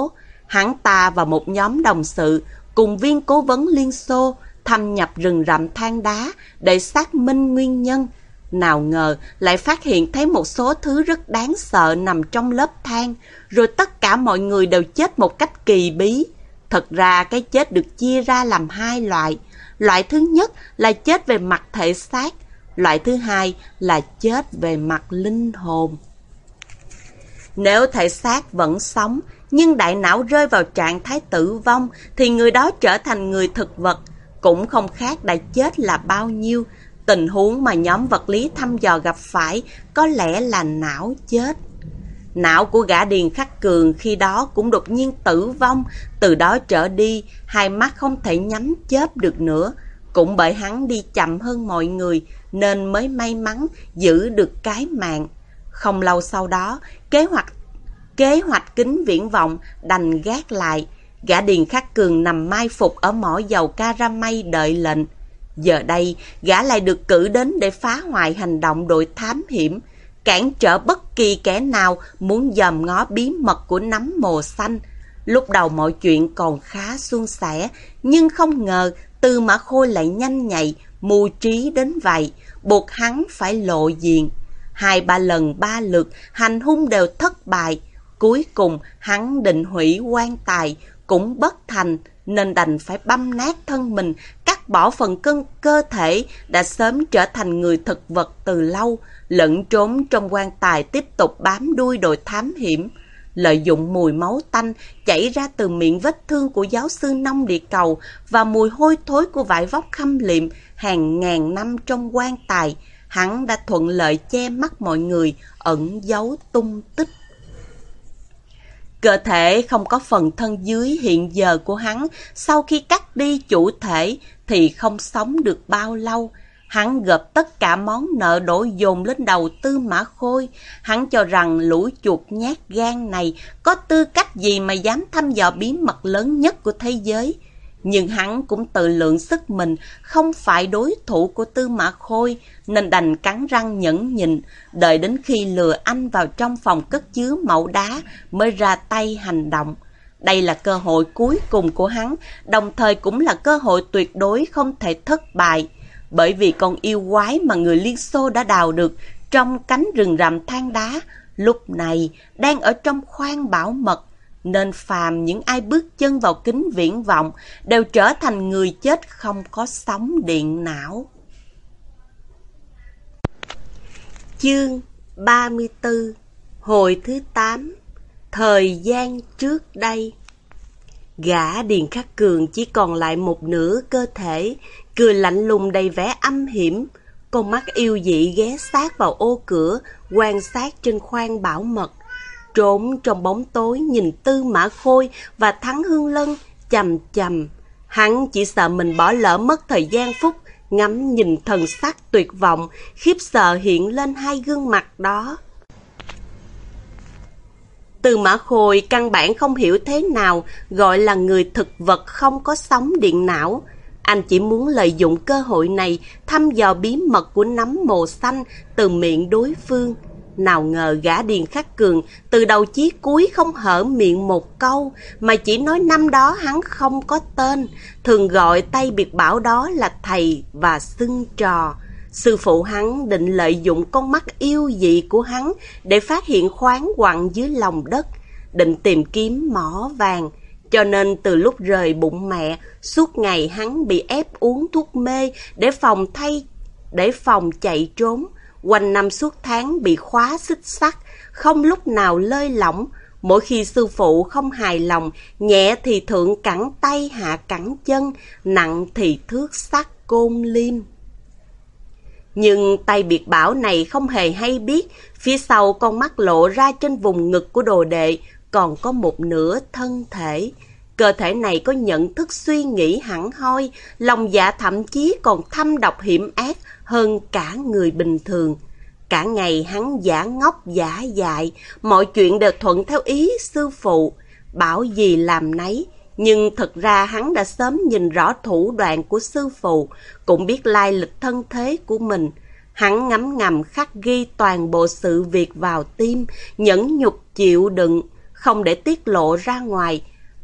Hắn ta và một nhóm đồng sự cùng viên cố vấn Liên Xô thâm nhập rừng rậm than đá để xác minh nguyên nhân. Nào ngờ lại phát hiện thấy một số thứ rất đáng sợ nằm trong lớp than, rồi tất cả mọi người đều chết một cách kỳ bí. Thật ra cái chết được chia ra làm hai loại. Loại thứ nhất là chết về mặt thể xác, loại thứ hai là chết về mặt linh hồn. Nếu thể xác vẫn sống, nhưng đại não rơi vào trạng thái tử vong, thì người đó trở thành người thực vật, cũng không khác đã chết là bao nhiêu. Tình huống mà nhóm vật lý thăm dò gặp phải có lẽ là não chết. Não của gã Điền Khắc Cường khi đó cũng đột nhiên tử vong, từ đó trở đi, hai mắt không thể nhắm chớp được nữa. Cũng bởi hắn đi chậm hơn mọi người, nên mới may mắn giữ được cái mạng. Không lâu sau đó, kế hoạch kế hoạch kính viễn vọng đành gác lại. Gã Điền Khắc Cường nằm mai phục ở mỏ dầu Caramay đợi lệnh. Giờ đây, gã lại được cử đến để phá hoại hành động đội thám hiểm, cản trở bất kỳ kẻ nào muốn dòm ngó bí mật của nấm mồ xanh. Lúc đầu mọi chuyện còn khá suôn sẻ, nhưng không ngờ Tư Mã Khôi lại nhanh nhạy, mưu trí đến vậy, buộc hắn phải lộ diện. Hai ba lần ba lượt, hành hung đều thất bại. Cuối cùng, hắn định hủy quan tài, cũng bất thành, nên đành phải băm nát thân mình, cắt bỏ phần cân cơ thể đã sớm trở thành người thực vật từ lâu, lẫn trốn trong quan tài tiếp tục bám đuôi đội thám hiểm. Lợi dụng mùi máu tanh chảy ra từ miệng vết thương của giáo sư Nông Địa Cầu và mùi hôi thối của vải vóc khâm liệm hàng ngàn năm trong quan tài, hắn đã thuận lợi che mắt mọi người, ẩn giấu tung tích. Cơ thể không có phần thân dưới hiện giờ của hắn, sau khi cắt đi chủ thể thì không sống được bao lâu. Hắn gộp tất cả món nợ đổ dồn lên đầu Tư Mã Khôi. Hắn cho rằng lũ chuột nhát gan này có tư cách gì mà dám thăm dò bí mật lớn nhất của thế giới. Nhưng hắn cũng tự lượng sức mình không phải đối thủ của Tư Mã Khôi, nên đành cắn răng nhẫn nhịn, đợi đến khi lừa anh vào trong phòng cất chứa mẫu đá mới ra tay hành động. Đây là cơ hội cuối cùng của hắn, đồng thời cũng là cơ hội tuyệt đối không thể thất bại. Bởi vì con yêu quái mà người Liên Xô đã đào được trong cánh rừng rậm than đá, lúc này đang ở trong khoang bảo mật, nên phàm những ai bước chân vào kính viễn vọng đều trở thành người chết không có sóng điện não. Chương ba mươi tư. Hồi thứ tám. Thời gian trước đây. Gã Điền Khắc Cường chỉ còn lại một nửa cơ thể, cười lạnh lùng đầy vẻ âm hiểm. Con mắt yêu dị ghé sát vào ô cửa, quan sát trên khoang bảo mật. Trốn trong bóng tối nhìn Tư Mã Khôi và Thắng Hương Lân chằm chằm. Hắn chỉ sợ mình bỏ lỡ mất thời gian phút ngắm nhìn thần sắc tuyệt vọng, khiếp sợ hiện lên hai gương mặt đó. Tư Mã Khôi căn bản không hiểu thế nào gọi là người thực vật không có sóng điện não. Anh chỉ muốn lợi dụng cơ hội này thăm dò bí mật của nấm mồ xanh từ miệng đối phương. Nào ngờ gã Điền Khắc Cường từ đầu chí cuối không hở miệng một câu, mà chỉ nói năm đó hắn không có tên, thường gọi tay biệt bảo đó là thầy và xưng trò. Sư phụ hắn định lợi dụng con mắt yêu dị của hắn để phát hiện khoáng quặng dưới lòng đất, định tìm kiếm mỏ vàng. Cho nên từ lúc rời bụng mẹ, suốt ngày hắn bị ép uống thuốc mê để phòng thay, để phòng chạy trốn. Quanh năm suốt tháng bị khóa xích sắt, không lúc nào lơi lỏng. Mỗi khi sư phụ không hài lòng, nhẹ thì thượng cẳng tay hạ cẳng chân, nặng thì thước sắt côn liêm. Nhưng tay biệt bảo này không hề hay biết, phía sau con mắt lộ ra trên vùng ngực của đồ đệ còn có một nửa thân thể. Cơ thể này có nhận thức suy nghĩ hẳn hoi, lòng dạ thậm chí còn thâm độc hiểm ác hơn cả người bình thường. Cả ngày hắn giả ngốc giả dại, mọi chuyện đều thuận theo ý sư phụ, bảo gì làm nấy. Nhưng thật ra hắn đã sớm nhìn rõ thủ đoạn của sư phụ, cũng biết lai lịch thân thế của mình. Hắn ngấm ngầm khắc ghi toàn bộ sự việc vào tim, nhẫn nhục chịu đựng, không để tiết lộ ra ngoài.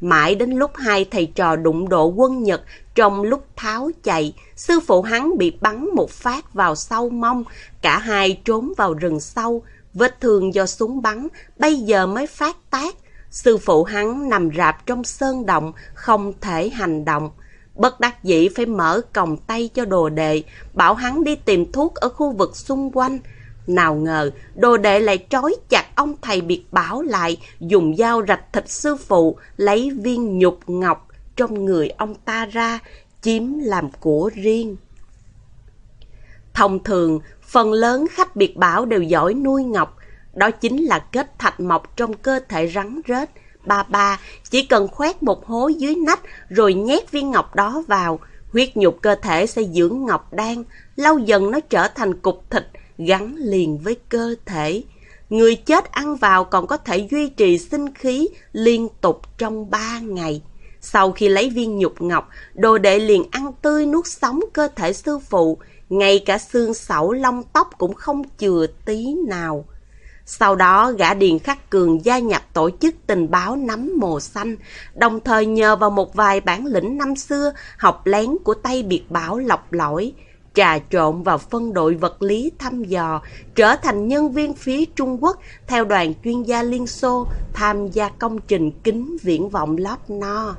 Mãi đến lúc hai thầy trò đụng độ quân Nhật trong lúc tháo chạy, sư phụ hắn bị bắn một phát vào sau mông, cả hai trốn vào rừng sâu, vết thương do súng bắn bây giờ mới phát tác. Sư phụ hắn nằm rạp trong sơn động, không thể hành động. Bất đắc dĩ phải mở còng tay cho đồ đệ, bảo hắn đi tìm thuốc ở khu vực xung quanh. Nào ngờ, đồ đệ lại trói chặt ông thầy biệt bảo lại, dùng dao rạch thịt sư phụ, lấy viên nhục ngọc trong người ông ta ra, chiếm làm của riêng. Thông thường, phần lớn khách biệt bảo đều giỏi nuôi ngọc, đó chính là kết thạch mọc trong cơ thể rắn rết. Ba ba chỉ cần khoét một hố dưới nách rồi nhét viên ngọc đó vào, huyết nhục cơ thể sẽ dưỡng ngọc đan, lâu dần nó trở thành cục thịt gắn liền với cơ thể. Người chết ăn vào còn có thể duy trì sinh khí liên tục trong ba ngày. Sau khi lấy viên nhục ngọc, đồ đệ liền ăn tươi nuốt sống cơ thể sư phụ, ngay cả xương sẩu lông tóc cũng không chừa tí nào. Sau đó gã Điền Khắc Cường gia nhập tổ chức tình báo nắm mồ xanh, đồng thời nhờ vào một vài bản lĩnh năm xưa học lén của Tây Biệt Bảo lọc lõi, trà trộn vào phân đội vật lý thăm dò, trở thành nhân viên phía Trung Quốc theo đoàn chuyên gia Liên Xô tham gia công trình kính viễn vọng Lobno.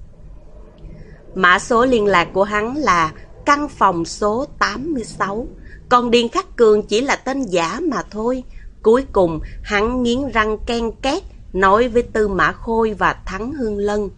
Mã số liên lạc của hắn là căn phòng số tám mươi sáu, còn Điền Khắc Cường chỉ là tên giả mà thôi. Cuối cùng, hắn nghiến răng ken két, nói với Tư Mã Khôi và Thắng Hương Lân.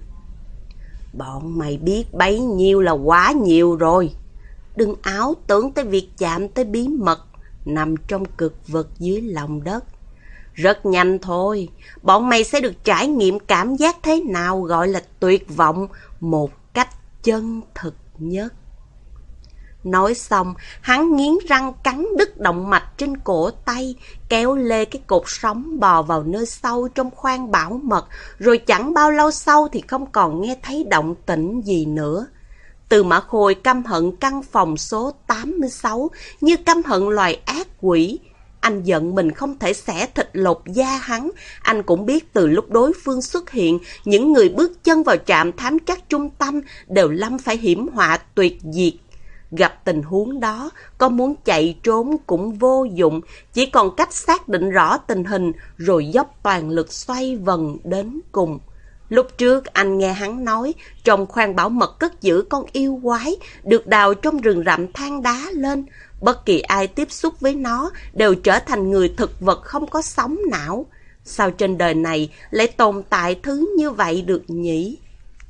Bọn mày biết bấy nhiêu là quá nhiều rồi. Đừng ảo tưởng tới việc chạm tới bí mật nằm trong cực vực dưới lòng đất. Rất nhanh thôi, bọn mày sẽ được trải nghiệm cảm giác thế nào gọi là tuyệt vọng một cách chân thực nhất. Nói xong, hắn nghiến răng cắn đứt động mạch trên cổ tay, kéo lê cái cột sống bò vào nơi sâu trong khoang bảo mật, rồi chẳng bao lâu sau thì không còn nghe thấy động tĩnh gì nữa. Tư Mã Khôi căm hận căn phòng số tám mươi sáu như căm hận loài ác quỷ. Anh giận mình không thể xẻ thịt lột da hắn. Anh cũng biết từ lúc đối phương xuất hiện, những người bước chân vào trạm thám trắc trung tâm đều lâm phải hiểm họa tuyệt diệt. Gặp tình huống đó, có muốn chạy trốn cũng vô dụng, chỉ còn cách xác định rõ tình hình rồi dốc toàn lực xoay vần đến cùng. Lúc trước anh nghe hắn nói, trong khoang bảo mật cất giữ con yêu quái, được đào trong rừng rậm than đá lên. Bất kỳ ai tiếp xúc với nó đều trở thành người thực vật không có sóng não. Sao trên đời này lại tồn tại thứ như vậy được nhỉ?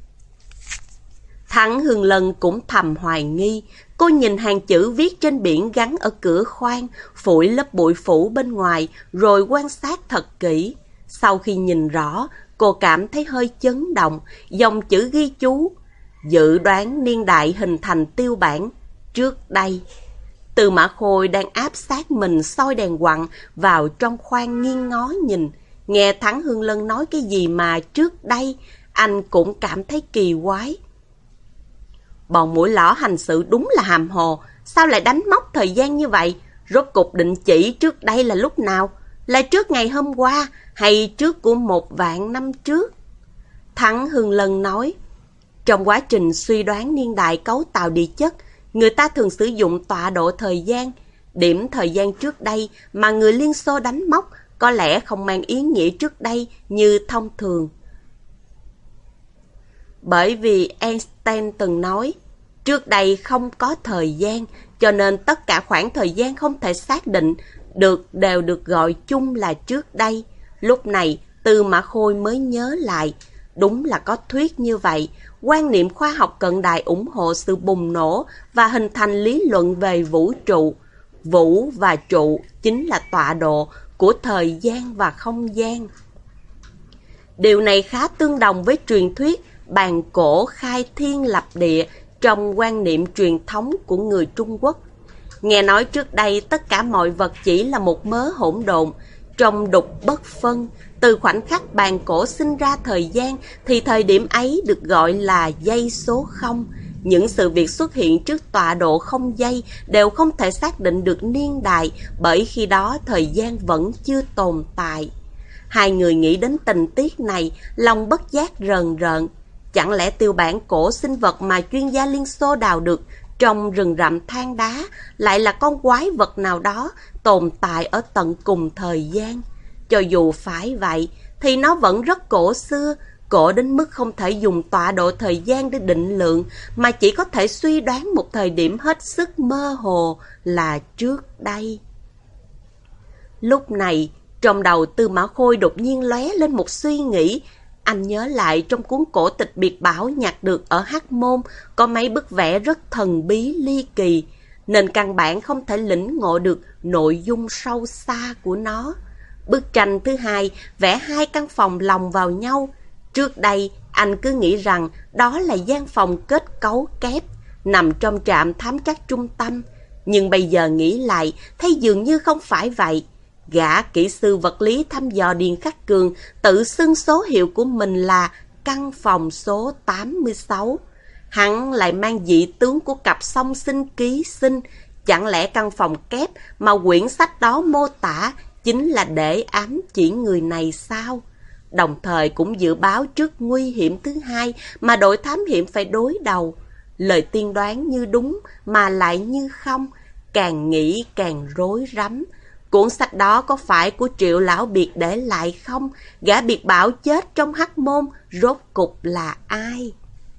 Thắng Hương Lân cũng thầm hoài nghi. Cô nhìn hàng chữ viết trên biển gắn ở cửa khoang, phủi lớp bụi phủ bên ngoài, rồi quan sát thật kỹ. Sau khi nhìn rõ, cô cảm thấy hơi chấn động. Dòng chữ ghi chú: dự đoán niên đại hình thành tiêu bản trước đây. Tư Mã Khôi đang áp sát mình soi đèn quặng vào trong khoang nghiêng ngó nhìn. Nghe Thắng Hương Lân nói cái gì mà trước đây, anh cũng cảm thấy kỳ quái. Bọn mũi lõ hành sự đúng là hàm hồ, sao lại đánh mốc thời gian như vậy? Rốt cục định chỉ trước đây là lúc nào? Là trước ngày hôm qua hay trước của một vạn năm trước? Thắng Hương Lân nói, trong quá trình suy đoán niên đại cấu tạo địa chất, người ta thường sử dụng tọa độ thời gian. Điểm thời gian trước đây mà người Liên Xô đánh mốc có lẽ không mang ý nghĩa trước đây như thông thường. Bởi vì Einstein từng nói, trước đây không có thời gian, cho nên tất cả khoảng thời gian không thể xác định được đều được gọi chung là trước đây. Lúc này, Tư Mã Khôi mới nhớ lại, đúng là có thuyết như vậy. Quan niệm khoa học cận đại ủng hộ sự bùng nổ và hình thành lý luận về vũ trụ. Vũ và trụ chính là tọa độ của thời gian và không gian. Điều này khá tương đồng với truyền thuyết bàn cổ khai thiên lập địa trong quan niệm truyền thống của người Trung Quốc. Nghe nói trước đây tất cả mọi vật chỉ là một mớ hỗn độn, trong đục bất phân. Từ khoảnh khắc bàn cổ sinh ra thời gian thì thời điểm ấy được gọi là giây số không. Những sự việc xuất hiện trước tọa độ không giây đều không thể xác định được niên đại, bởi khi đó thời gian vẫn chưa tồn tại. Hai người nghĩ đến tình tiết này, lòng bất giác rờn rợn. Chẳng lẽ tiêu bản cổ sinh vật mà chuyên gia Liên Xô đào được trong rừng rậm than đá lại là con quái vật nào đó tồn tại ở tận cùng thời gian? Cho dù phải vậy, thì nó vẫn rất cổ xưa, cổ đến mức không thể dùng tọa độ thời gian để định lượng, mà chỉ có thể suy đoán một thời điểm hết sức mơ hồ là trước đây. Lúc này, trong đầu Tư Mã Khôi đột nhiên lóe lên một suy nghĩ. Anh nhớ lại trong cuốn cổ tịch biệt bảo nhặt được ở Hắc Môn có mấy bức vẽ rất thần bí ly kỳ, nên căn bản không thể lĩnh ngộ được nội dung sâu xa của nó. Bức tranh thứ hai vẽ hai căn phòng lồng vào nhau. Trước đây, anh cứ nghĩ rằng đó là gian phòng kết cấu kép, nằm trong trạm thám trắc trung tâm. Nhưng bây giờ nghĩ lại, thấy dường như không phải vậy. Gã kỹ sư vật lý thăm dò Điền Khắc Cường tự xưng số hiệu của mình là căn phòng số tám mươi sáu. Hắn lại mang dị tướng của cặp song sinh ký sinh. Chẳng lẽ căn phòng kép mà quyển sách đó mô tả chính là để ám chỉ người này sao? Đồng thời cũng dự báo trước nguy hiểm thứ hai mà đội thám hiểm phải đối đầu. Lời tiên đoán như đúng mà lại như không, càng nghĩ càng rối rắm. Cuốn sách đó có phải của Triệu Lão Biệt để lại không? Gã biệt bảo chết trong Hắc Môn rốt cục là ai?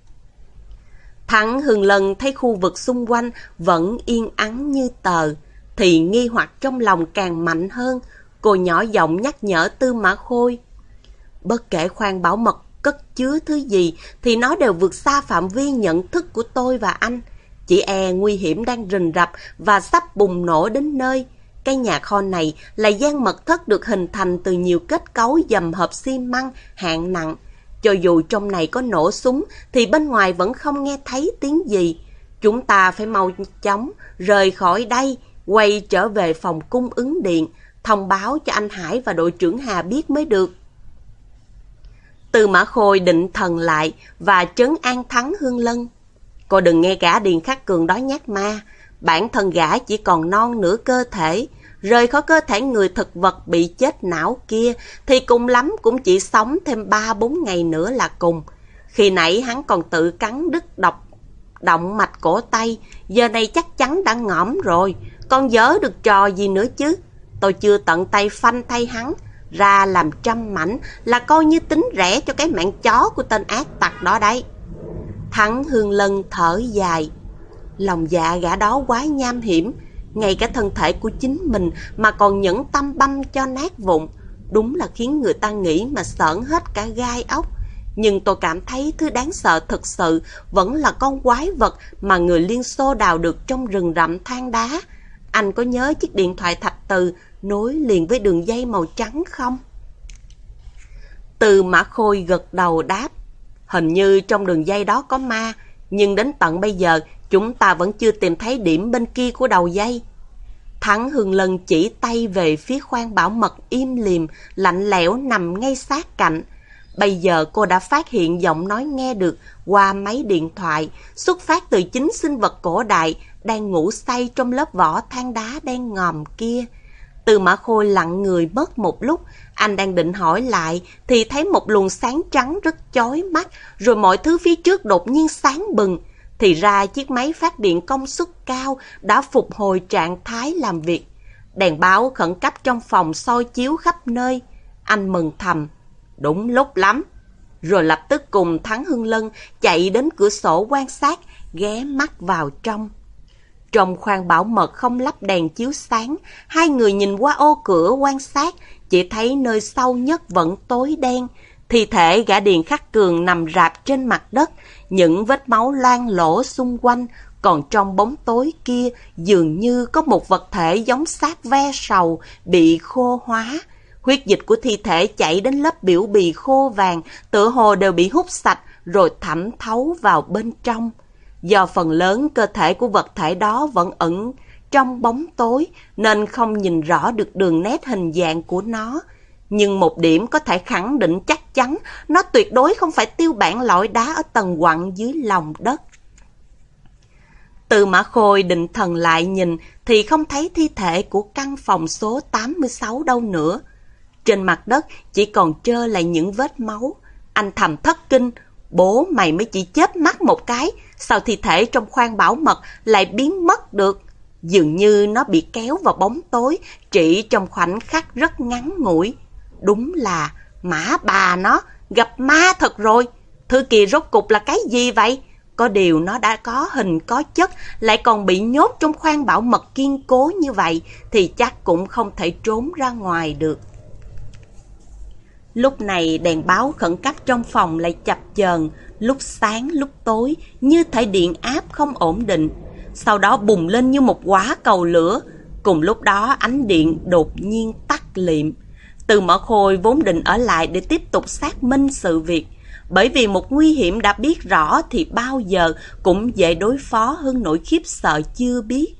Thắng Hừng Lân thấy khu vực xung quanh vẫn yên ắng như tờ, thì nghi hoặc trong lòng càng mạnh hơn. Cô nhỏ giọng nhắc nhở Tư Mã Khôi. Bất kể khoang bảo mật cất chứa thứ gì thì nó đều vượt xa phạm vi nhận thức của tôi và anh. Chỉ e nguy hiểm đang rình rập và sắp bùng nổ đến nơi. Cái nhà kho này là gian mật thất được hình thành từ nhiều kết cấu dầm hợp xi măng hạng nặng. Cho dù trong này có nổ súng thì bên ngoài vẫn không nghe thấy tiếng gì. Chúng ta phải mau chóng rời khỏi đây, quay trở về phòng cung ứng điện, thông báo cho anh Hải và đội trưởng Hà biết mới được. Tư Mã Khôi định thần lại và trấn an Thắng Hương Lân. Cô đừng nghe gã Điền Khắc Cường đó nhát ma. Bản thân gã chỉ còn non nửa cơ thể. Rời khỏi cơ thể người thực vật bị chết não kia thì cùng lắm cũng chỉ sống thêm ba bốn ngày nữa là cùng. Khi nãy hắn còn tự cắn đứt độc động mạch cổ tay, giờ này chắc chắn đã ngõm rồi. Còn dở được trò gì nữa chứ? Tôi chưa tận tay phanh thay hắn ra làm trăm mảnh là coi như tính rẻ cho cái mạng chó của tên ác tặc đó đấy. Thắng Hương Lân thở dài. Lòng dạ gã đó quá nham hiểm, ngay cả thân thể của chính mình mà còn nhẫn tâm băm cho nát vụn. Đúng là khiến người ta nghĩ mà sởn hết cả gai ốc. Nhưng tôi cảm thấy thứ đáng sợ thực sự vẫn là con quái vật mà người Liên Xô đào được trong rừng rậm than đá. Anh có nhớ chiếc điện thoại thạch từ nối liền với đường dây màu trắng không? Tư Mã Khôi gật đầu đáp. Hình như trong đường dây đó có ma, nhưng đến tận bây giờ chúng ta vẫn chưa tìm thấy điểm bên kia của đầu dây. Thắng Hương Lân chỉ tay về phía khoang bảo mật im lìm, lạnh lẽo nằm ngay sát cạnh. Bây giờ cô đã phát hiện giọng nói nghe được qua máy điện thoại, xuất phát từ chính sinh vật cổ đại đang ngủ say trong lớp vỏ than đá đen ngòm kia. Tư Mã Khôi lặng người mất một lúc, anh đang định hỏi lại thì thấy một luồng sáng trắng rất chói mắt, rồi mọi thứ phía trước đột nhiên sáng bừng. Thì ra chiếc máy phát điện công suất cao đã phục hồi trạng thái làm việc. Đèn báo khẩn cấp trong phòng soi chiếu khắp nơi. Anh mừng thầm, đúng lúc lắm. Rồi lập tức cùng Thắng Hương Lân chạy đến cửa sổ quan sát, ghé mắt vào trong. Trong khoang bảo mật không lắp đèn chiếu sáng, hai người nhìn qua ô cửa quan sát, chỉ thấy nơi sâu nhất vẫn tối đen. Thi thể gã Điền Khắc Cường nằm rạp trên mặt đất, những vết máu loang lổ xung quanh, còn trong bóng tối kia dường như có một vật thể giống xác ve sầu bị khô hóa. Huyết dịch của thi thể chảy đến lớp biểu bì khô vàng, tựa hồ đều bị hút sạch rồi thẩm thấu vào bên trong. Do phần lớn cơ thể của vật thể đó vẫn ẩn trong bóng tối nên không nhìn rõ được đường nét hình dạng của nó. Nhưng một điểm có thể khẳng định chắc chắn, nó tuyệt đối không phải tiêu bản lõi đá ở tầng quặng dưới lòng đất. Tư Mã Khôi định thần lại nhìn thì không thấy thi thể của căn phòng số tám mươi sáu đâu nữa. Trên mặt đất chỉ còn trơ lại những vết máu. Anh thầm thất kinh, bố mày mới chỉ chớp mắt một cái, sao thi thể trong khoang bảo mật lại biến mất được? Dường như nó bị kéo vào bóng tối, chỉ trong khoảnh khắc rất ngắn ngủi. Đúng là mã bà nó, gặp ma thật rồi. Thứ kia rốt cục là cái gì vậy? Có điều nó đã có hình có chất, lại còn bị nhốt trong khoang bảo mật kiên cố như vậy, thì chắc cũng không thể trốn ra ngoài được. Lúc này đèn báo khẩn cấp trong phòng lại chập chờn, lúc sáng lúc tối, như thể điện áp không ổn định. Sau đó bùng lên như một quả cầu lửa. Cùng lúc đó ánh điện đột nhiên tắt liệm. Từ Mã Khôi vốn định ở lại để tiếp tục xác minh sự việc. Bởi vì một nguy hiểm đã biết rõ thì bao giờ cũng dễ đối phó hơn nỗi khiếp sợ chưa biết.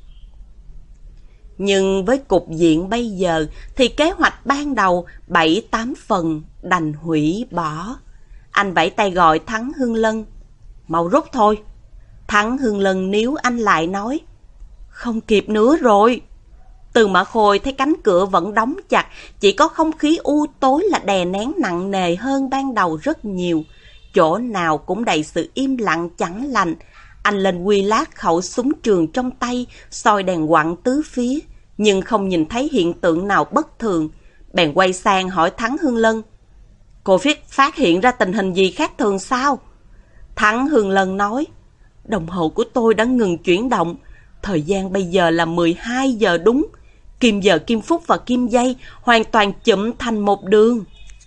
Nhưng với cục diện bây giờ thì kế hoạch ban đầu bảy tám phần đành hủy bỏ. Anh vẫy tay gọi Thắng Hương Lân. Mau rút thôi. Thắng Hương Lân níu anh lại nói. Không kịp nữa rồi. Từ Mã Khôi thấy cánh cửa vẫn đóng chặt, chỉ có không khí u tối là đè nén nặng nề hơn ban đầu rất nhiều. Chỗ nào cũng đầy sự im lặng chẳng lành. Anh lên quy lát khẩu súng trường trong tay, soi đèn quặng tứ phía, nhưng không nhìn thấy hiện tượng nào bất thường. Bèn quay sang hỏi Thắng Hương Lân. Cô Phiết phát hiện ra tình hình gì khác thường sao? Thắng Hương Lân nói. Đồng hồ của tôi đã ngừng chuyển động. Thời gian bây giờ là mười hai giờ đúng. Kim giờ, kim phút và kim giây hoàn toàn chụm thành một đường.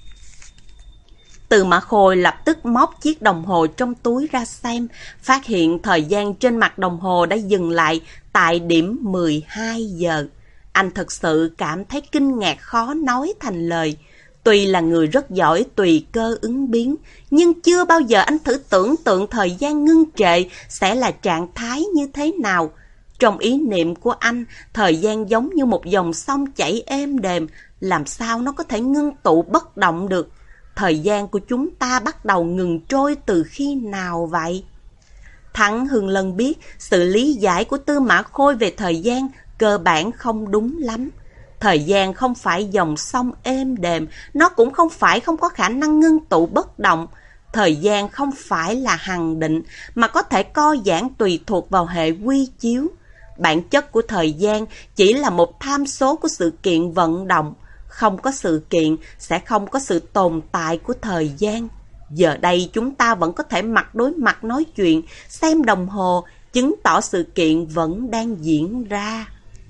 Từ Mã Khôi lập tức móc chiếc đồng hồ trong túi ra xem, phát hiện thời gian trên mặt đồng hồ đã dừng lại tại điểm mười hai giờ. Anh thật sự cảm thấy kinh ngạc khó nói thành lời. Tuy là người rất giỏi tùy cơ ứng biến, nhưng chưa bao giờ anh thử tưởng tượng thời gian ngưng trệ sẽ là trạng thái như thế nào. Trong ý niệm của anh, thời gian giống như một dòng sông chảy êm đềm, làm sao nó có thể ngưng tụ bất động được? Thời gian của chúng ta bắt đầu ngừng trôi từ khi nào vậy? Thắng Hương Lân biết sự lý giải của Tư Mã Khôi về thời gian cơ bản không đúng lắm. Thời gian không phải dòng sông êm đềm, nó cũng không phải không có khả năng ngưng tụ bất động. Thời gian không phải là hằng định, mà có thể co giãn tùy thuộc vào hệ quy chiếu. Bản chất của thời gian chỉ là một tham số của sự kiện vận động. Không có sự kiện sẽ không có sự tồn tại của thời gian. Giờ đây chúng ta vẫn có thể mặt đối mặt nói chuyện, xem đồng hồ, chứng tỏ sự kiện vẫn đang diễn ra.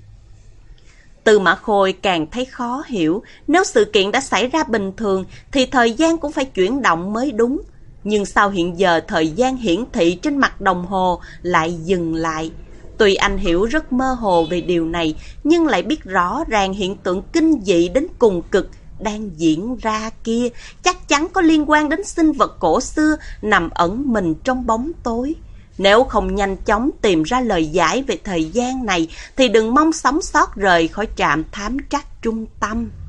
Từ Mã Khôi càng thấy khó hiểu, nếu sự kiện đã xảy ra bình thường thì thời gian cũng phải chuyển động mới đúng. Nhưng sao hiện giờ thời gian hiển thị trên mặt đồng hồ lại dừng lại? Tuy anh hiểu rất mơ hồ về điều này, nhưng lại biết rõ ràng hiện tượng kinh dị đến cùng cực đang diễn ra kia chắc chắn có liên quan đến sinh vật cổ xưa nằm ẩn mình trong bóng tối. Nếu không nhanh chóng tìm ra lời giải về thời gian này thì đừng mong sống sót rời khỏi trạm thám trắc trung tâm.